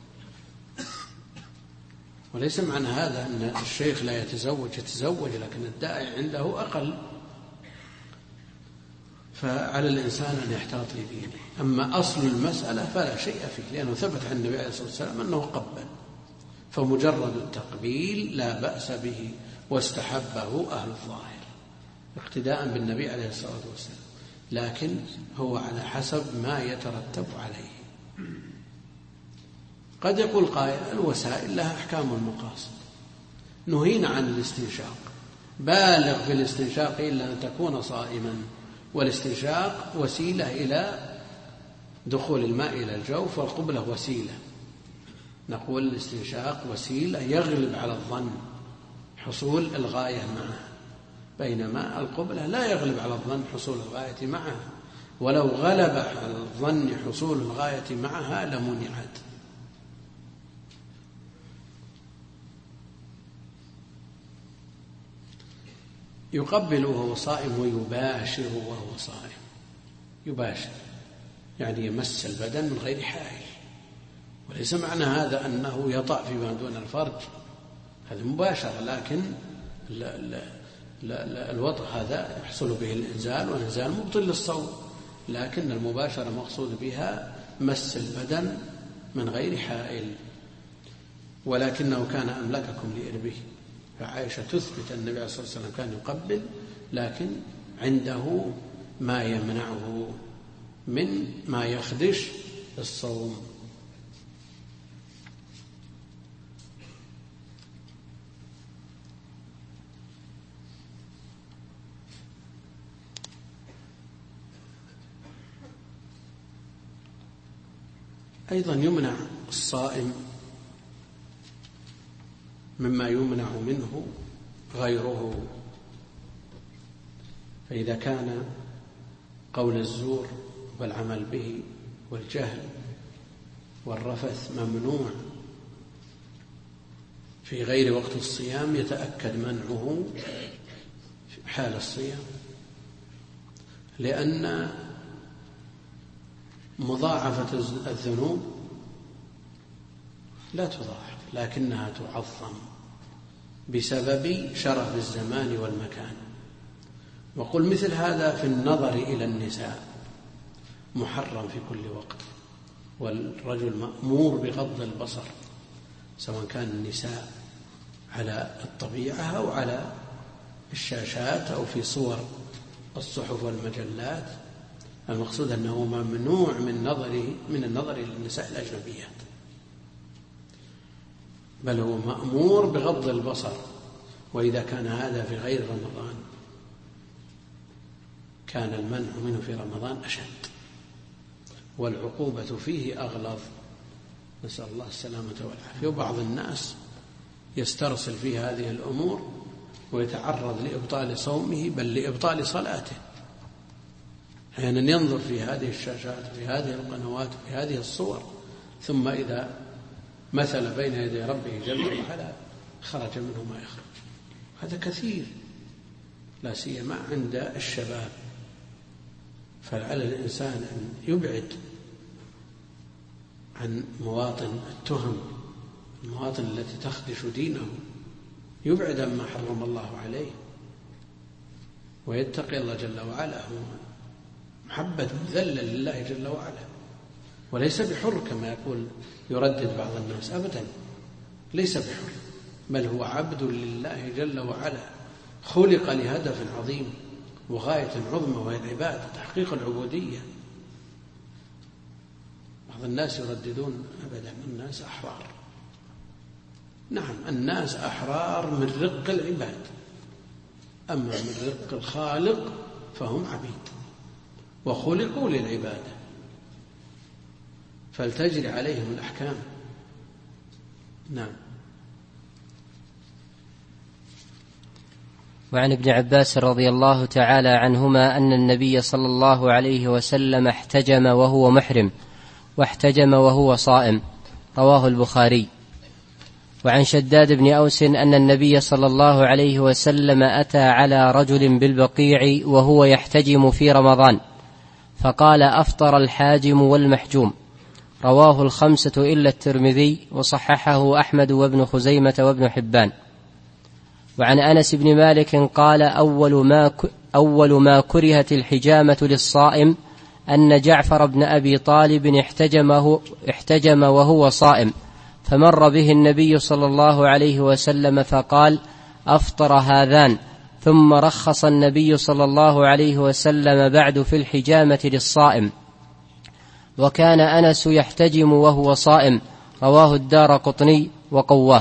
Speaker 1: وليس معنى هذا أن الشيخ لا يتزوج، لكن الداعي عنده أقل، فعلى الإنسان أن يحتاط لدينه. أما أصل المسألة فلا شيء فيه، لأنه ثبت عن النبي عليه الصلاة والسلام أنه قبل، فمجرد التقبيل لا بأس به، واستحبه أهل الظاهر اقتداء بالنبي عليه الصلاة والسلام، لكن هو على حسب ما يترتب عليه. قد يقول قائل: الوسائل لها أحكام المقاصد، نهينا عن الاستنشاق، بالغ في الاستنشاق إلا أن تكون صائما، والاستنشاق وسيلة إلى دخول الماء إلى الجوف، والقبلة وسيلة. نقول الاستنشاق وسيلة يغلب على الظن حصول الغاية معها، بينما القبلة لا يغلب على الظن حصول الغاية معها، ولو غلب على الظن حصول الغاية معها لمنعت. يقبل وهو صائم ويباشر وهو صائم. يباشر يعني يمس البدن من غير حائل، وليس معنى هذا أنه يطأ فيما دون الفرج، هذا مباشرة، لكن الوطء هذا يحصل به الإنزال، والإنزال مبطل للصوم، لكن المباشرة مقصود بها مس البدن من غير حائل. ولكنه كان أملككم لإربه، فعائشة تثبت أن النبي صلى الله عليه وسلم كان يقبل، لكن عنده ما يمنعه من ما يخدش الصوم. أيضا يمنع الصائم مما يمنع منه غيره، فإذا كان قول الزور والعمل به والجهل والرفث ممنوع في غير وقت الصيام يتأكد منعه في حال الصيام، لأن مضاعفة الذنوب لا تضاعف لكنها تعظم بسبب شرف الزمان والمكان. وقل مثل هذا في النظر إلى النساء محرم في كل وقت، والرجل مأمور بغض البصر سواء كان النساء على الطبيعة أو على الشاشات أو في صور الصحف والمجلات. المقصود أنه ممنوع من النظر إلى النساء الأجنبيات، بل هو مأمور بغض البصر. وإذا كان هذا في غير رمضان كان المنع منه في رمضان أشد، والعقوبة فيه أغلظ، نسأل الله السلامة والعافية. وبعض الناس يسترسل في هذه الأمور ويتعرض لإبطال صومه بل لإبطال صلاته. أحيانا ينظر في هذه الشاشات في هذه القنوات في هذه الصور، ثم إذا مثل بين يدي ربه جل وعلا خرج منه ما يخرج. هذا كثير لا سيما عند الشباب، فعلى الإنسان أن يبعد عن مواطن التهم، المواطن التي تخدش دينه، يبعد عما حرم الله عليه ويتقي الله جل وعلا. هو محبة مذلل لله جل وعلا، وليس بحر كما يقول يردد بعض الناس، أبدا ليس بحر، بل هو عبد لله جل وعلا، خلق لهدف عظيم وغاية عظمى وهي العبادة، تحقيق العبودية. بعض الناس يرددون أبدا الناس أحرار. نعم الناس أحرار من رق العباد، أما من رق الخالق فهم عبيد وخلقوا للعبادة، فلتجري عليهم الأحكام. نعم.
Speaker 2: وعن ابن عباس رضي الله تعالى عنهما أن النبي صلى الله عليه وسلم احتجم وهو محرم واحتجم وهو صائم، رواه البخاري. وعن شداد بن أوس أن النبي صلى الله عليه وسلم أتى على رجل بالبقيع وهو يحتجم في رمضان، فقال: أفطر الحاجم والمحجوم، رواه الخمسة إلا الترمذي، وصححه أحمد وابن خزيمة وابن حبان. وعن أنس بن مالك قال: أول ما كرهت الحجامة للصائم أن جعفر بن أبي طالب احتجم وهو صائم، فمر به النبي صلى الله عليه وسلم فقال: أفطر هذان، ثم رخص النبي صلى الله عليه وسلم بعد في الحجامة للصائم. وكان أنس يحتجم وهو صائم، رواه الدارقطني وقواه.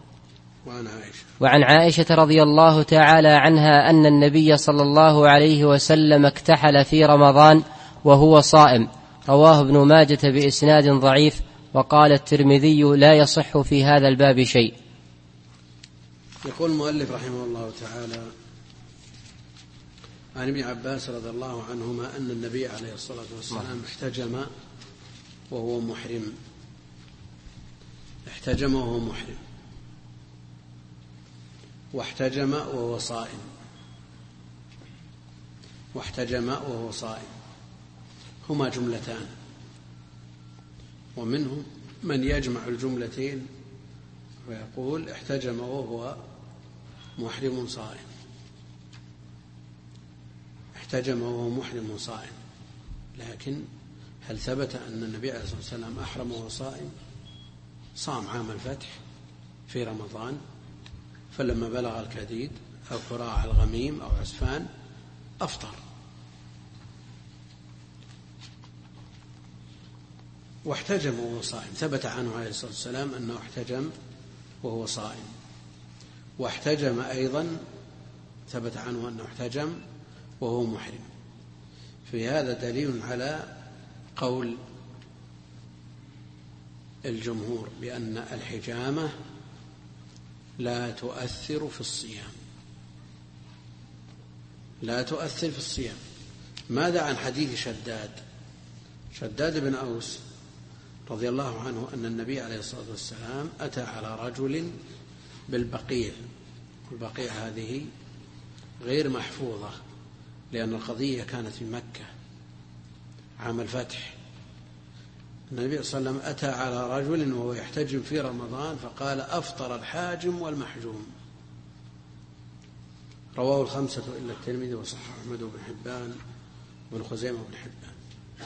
Speaker 2: وعن عائشة رضي الله تعالى عنها أن النبي صلى الله عليه وسلم اكتحل في رمضان وهو صائم، رواه ابن ماجة بإسناد ضعيف، وقال الترمذي: لا يصح في هذا الباب شيء.
Speaker 1: يقول المؤلف رحمه الله تعالى: عن ابن عباس رضي الله عنهما أن النبي عليه الصلاة والسلام احتجم وهو محرم، احتجم وهو محرم، واحتجم وهو صائم، واحتجم وهو صائم، هما جملتان، ومنهم من يجمع الجملتين ويقول احتجم وهو محرم صائم، احتجم وهو محرم صائم. لكن هل ثبت أن النبي عليه الصلاة والسلام أحرم وهو صائم؟ صام عام الفتح في رمضان، فلما بلغ الكديد أو قراع الغميم أو عسفان أفطر، واحتجم وهو صائم، ثبت عنه عليه الصلاة والسلام أنه احتجم وهو صائم، واحتجم أيضا ثبت عنه أنه احتجم وهو محرم. في هذا دليل على قول الجمهور بأن الحجامة لا تؤثر في الصيام، لا تؤثر في الصيام. ماذا عن حديث شداد بن أوس رضي الله عنه أن النبي عليه الصلاة والسلام أتى على رجل بالبقيع، البقيع هذه غير محفوظة لأن القضية كانت في مكة عام الفتح. النبي صلى الله عليه وسلم أتى على رجل وهو يحتجم في رمضان فقال أفطر الحاجم والمحجوم. رواه الخمسة إلا الترمذي وصححه أحمد بن حبان وابن خزيمة بن حبان.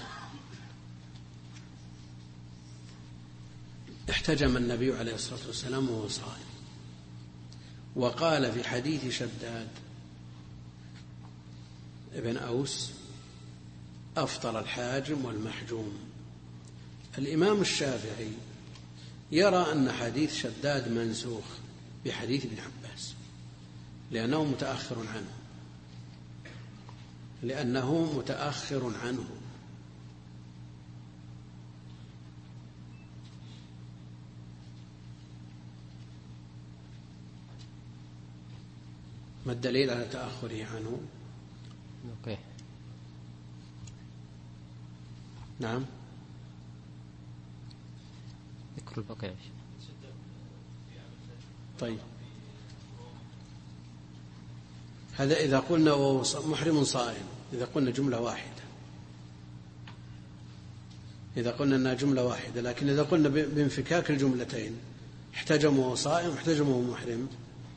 Speaker 1: احتجم النبي عليه الصلاة والسلام وهو صائم. وقال في حديث شداد ابن أوس أفطر الحاجم والمحجوم. الإمام الشافعي يرى أن حديث شداد منسوخ بحديث ابن عباس لأنه متأخر عنه. ما الدليل على تأخره عنه؟
Speaker 2: أوكي.
Speaker 1: نعم،
Speaker 2: ذكر البقيع.
Speaker 1: طيب، هذا إذا قلنا محرم صائم، إذا قلنا جملة واحدة، إذا قلنا أنها جملة واحدة. لكن إذا قلنا بانفكاك الجملتين احتجم وهو صائم احتجم وهو محرم،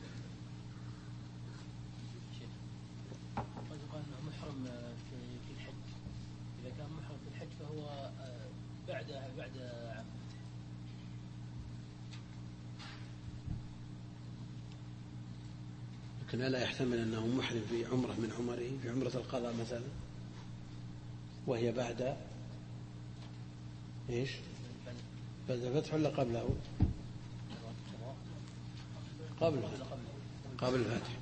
Speaker 1: لكن لا يحتمل أنه محرم في عمرة من عمره، في عمرة القضاء مثلا، وهي بعد إيش؟ بعد الفتح ولا قبله؟ قبل الفتح.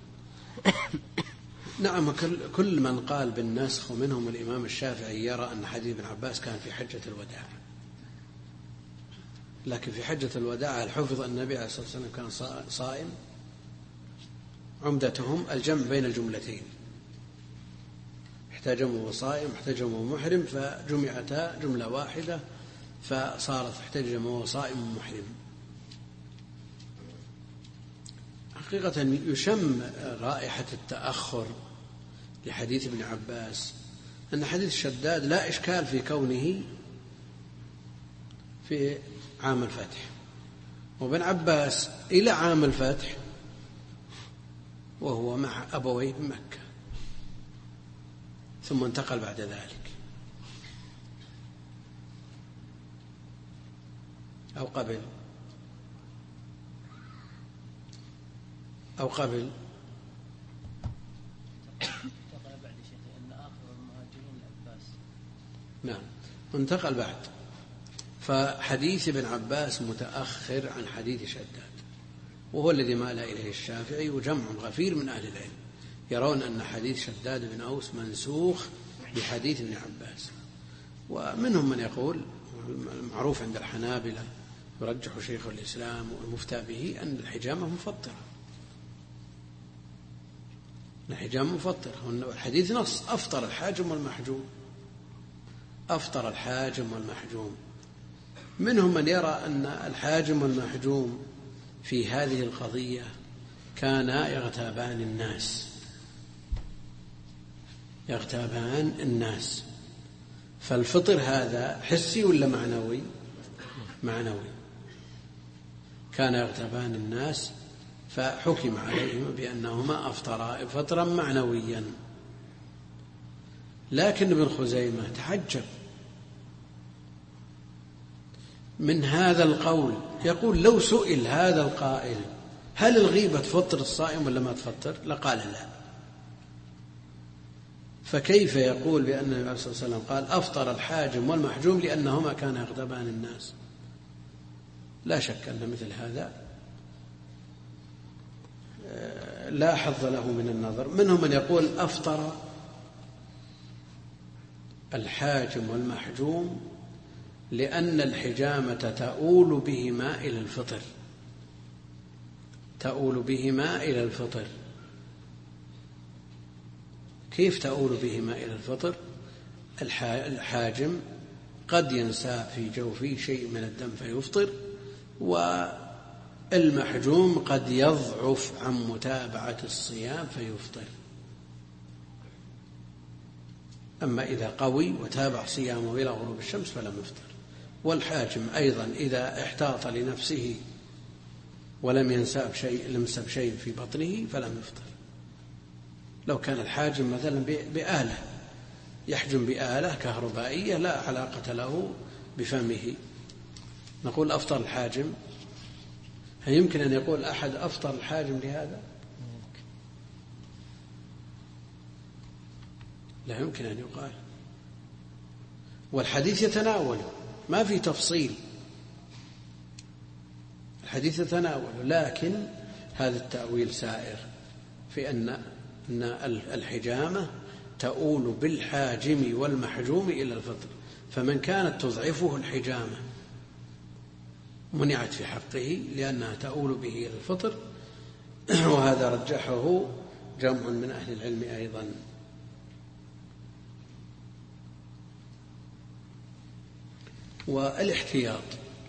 Speaker 1: نعم، كل من قال بالنسخ ومنهم الإمام الشافعي يرى أن حديث ابن عباس كان في حجة الوداع. لكن في حجة الوداع الحفظ أن النبي عليه الصلاة والسلام كان صائم، عمدتهم الجمع بين الجملتين، احتجم وهو صائم احتجم وهو محرم، فجمعتا جملة واحدة فصارت احتجم وهو صائم محرم. حقيقة يشم رائحة التأخر لحديث ابن عباس، أن حديث شداد لا إشكال في كونه في عام الفتح، وابن عباس إلى عام الفتح وهو مع أبويه بمكة، ثم انتقل بعد ذلك أو قبل
Speaker 3: انتقل بعد شيء، لأن آخر المهاجرين العباس.
Speaker 1: نعم، انتقل بعد. فحديث ابن عباس متأخر عن حديث شداد، وهو الذي مال إليه الشافعي وجمع غفير من أهل العلم يرون أن حديث شداد بن أوس منسوخ بحديث ابن عباس. ومنهم من يقول، المعروف عند الحنابلة يرجح شيخ الإسلام والمفتى به، أن الحجامة مفطرة، الحجامة مفطرة، والحديث نص أفطر الحاجم والمحجوم، أفطر الحاجم والمحجوم. منهم من يرى أن الحاجم والمحجوم في هذه القضية كانا يغتابان الناس، فالفطر هذا حسي ولا معنوي؟ معنوي. كان يغتابان الناس فحكم عليهم بأنهما أفطرا فطرا معنويا. لكن ابن خزيمة تحجب من هذا القول، يقول لو سئل هذا القائل هل الغيبة تفطر الصائم ولا ما تفطر، لقال لا. فكيف يقول بأن النبي صلى الله عليه وسلم قال أفطر الحاجم والمحجوم لأنهما كانا يغتابان الناس؟ لا شك أن مثل هذا لا حظ له من النظر. منهم من يقول أفطر الحاجم والمحجوم لأن الحجامة تؤول بهما إلى الفطر، تؤول بهما إلى الفطر. كيف تؤول بهما إلى الفطر؟ الحاجم قد ينسى في جوفه شيء من الدم فيفطر، والمحجوم قد يضعف عن متابعة الصيام فيفطر. أما إذا قوي وتابع صيامه إلى غروب الشمس فلم يفطر. والحاجم أيضا إذا احتاط لنفسه ولم ينسى بشيء في بطنه فلم يفطر. لو كان الحاجم مثلا بآلة يحجم بآلة كهربائية لا علاقة له بفمه، نقول أفطر الحاجم؟ هل يمكن أن يقول أحد أفطر الحاجم لهذا؟ لا يمكن أن يقال. والحديث يتناول، ما في تفصيل، الحديث يتناول، لكن هذا التأويل سائر في أن الحجامة تؤول بالحاجم والمحجوم إلى الفطر، فمن كانت تضعفه الحجامة منعت في حقه لأنها تؤول به إلى الفطر، وهذا رجحه جمع من أهل العلم أيضا. والاحتياط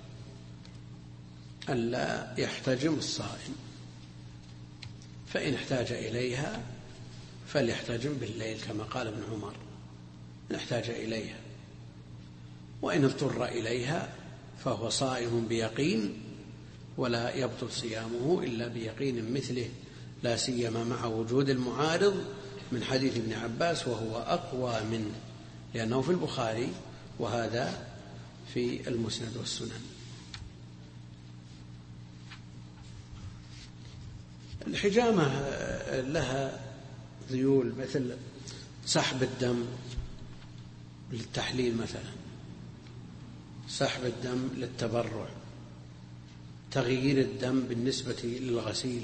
Speaker 1: ألا يحتجم الصائم، فإن احتاج إليها فليحتجم بالليل كما قال ابن عمر، إن احتاج إليها، وإن اضطر إليها فهو صائم بيقين ولا يبطل صيامه إلا بيقين مثله، لا سيما مع وجود المعارض من حديث ابن عباس وهو أقوى منه لأنه في البخاري وهذا في المسند والسنن. الحجامة لها ذيول مثل سحب الدم للتحليل مثلا، سحب الدم للتبرع، تغيير الدم بالنسبة للغسيل.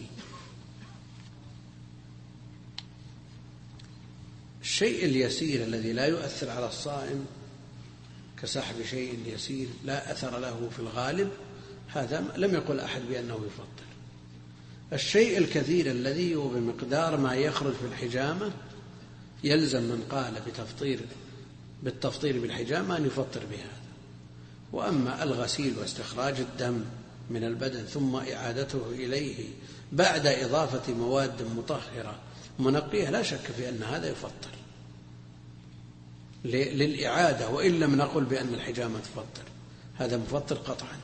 Speaker 1: الشيء اليسير الذي لا يؤثر على الصائم كسحب شيء يسير لا أثر له في الغالب، هذا لم يقل أحد بأنه يفطر. الشيء الكثير الذي هو بمقدار ما يخرج في الحجامة يلزم من قال بالتفطير بالحجامة أن يفطر بهذا. وأما الغسيل واستخراج الدم من البدن ثم إعادته إليه بعد إضافة مواد مطهرة منقية لا شك في أن هذا يفطر للإعادة، وإن لم نقل بأن الحجامة تفطر، هذا مفطر قطعا.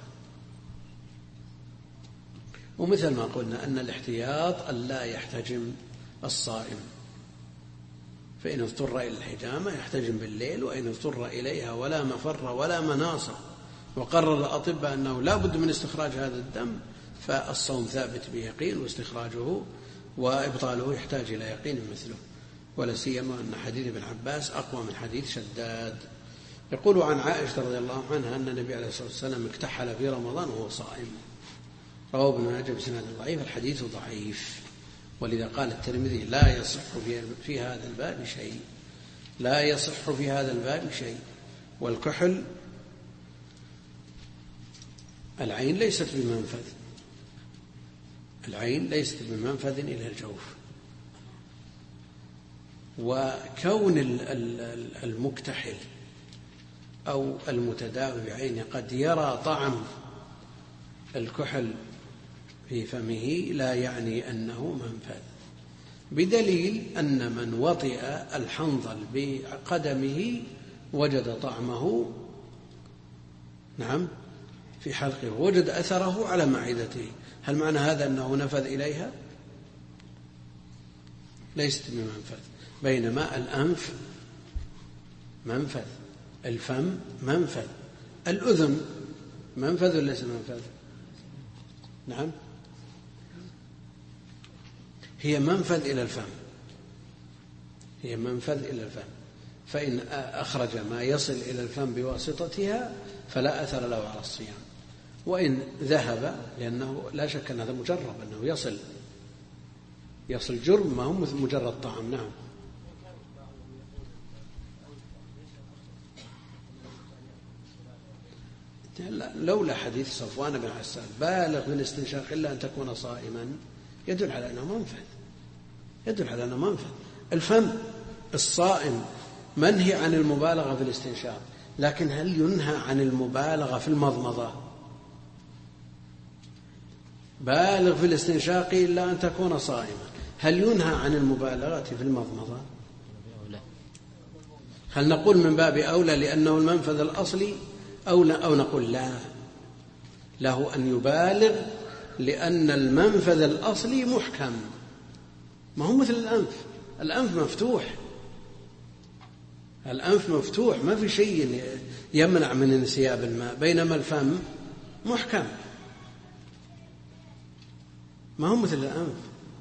Speaker 1: ومثل ما قلنا أن الاحتياط ألا يحتجم الصائم، فإن اضطر إلى الحجامة يحتجم بالليل، وإن اضطر إليها ولا مفر ولا مناص وقرر الأطباء أنه لا بد من استخراج هذا الدم فالصوم ثابت بيقين، واستخراجه وإبطاله يحتاج إلى يقين مثله، ولا سيما أن حديث ابن عباس أقوى من حديث شداد. يقول عن عائشة رضي الله عنها أن النبي عليه الصلاة والسلام اكتحل في رمضان وهو صائم، رواه ابن ماجه بسند ضعيف، الحديث ضعيف. ولذا قال الترمذي لا يصح في هذا الباب شيء، لا يصح في هذا الباب شيء. والكحل العين ليست بمنفذ، العين ليست بمنفذ إلى الجوف، وكون المكتحل أو المتداوي بعينه قد يرى طعم الكحل في فمه لا يعني أنه منفذ، بدليل أن من وطئ الحنظل بقدمه وجد طعمه نعم في حلقه، وجد أثره على معدته، هل معنى هذا أنه نفذ إليها؟ ليست بمنفذ. بينما الأنف منفذ، الفم منفذ، الأذن منفذ ولا ليس منفذ؟ نعم هي منفذ إلى الفم، هي منفذ إلى الفم، فإن أخرج ما يصل إلى الفم بواسطتها فلا أثر له على الصيام، وإن ذهب لأنه لا شك أن هذا مجرب أنه يصل جرم، ما هو مجرد طعام. نعم. لولا حديث صفوان بن عسال بالغ بالاستنشاق إلا أن تكون صائما يدل على أنه منفذ. الفم الصائم منهي عن المبالغة في الاستنشاق، لكن هل ينهى عن المبالغة في المضمضة؟ بالغ في الاستنشاق إلا أن تكون صائما، هل ينهى عن المبالغة في المضمضة؟ هل نقول من باب أولى لأنه المنفذ الأصلي أو نقول لا، له أن يبالغ لأن المنفذ الأصلي محكم، ما هو مثل الأنف مفتوح ما في شيء يمنع من انسياب الماء، بينما الفم محكم ما هو مثل الأنف.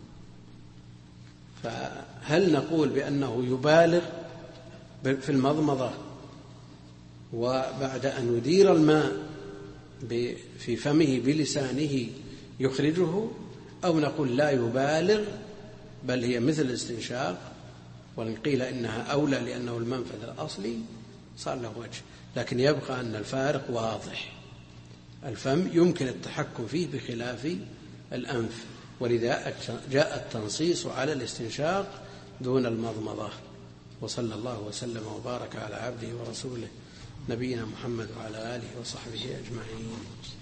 Speaker 1: فهل نقول بأنه يبالغ في المضمضة وبعد أن يدير الماء في فمه بلسانه يخرجه، أو نقول لا يبالغ بل هي مثل الاستنشاق، وإن قيل إنها أولى لأنه المنفذ الأصلي صار له وجه، لكن يبقى أن الفارق واضح. الفم يمكن التحكم فيه بخلاف الأنف، ولذا جاء التنصيص على الاستنشاق دون المضمضة. وصلى الله وسلم وبارك على عبده ورسوله نبينا محمد وعلى آله وصحبه أجمعين.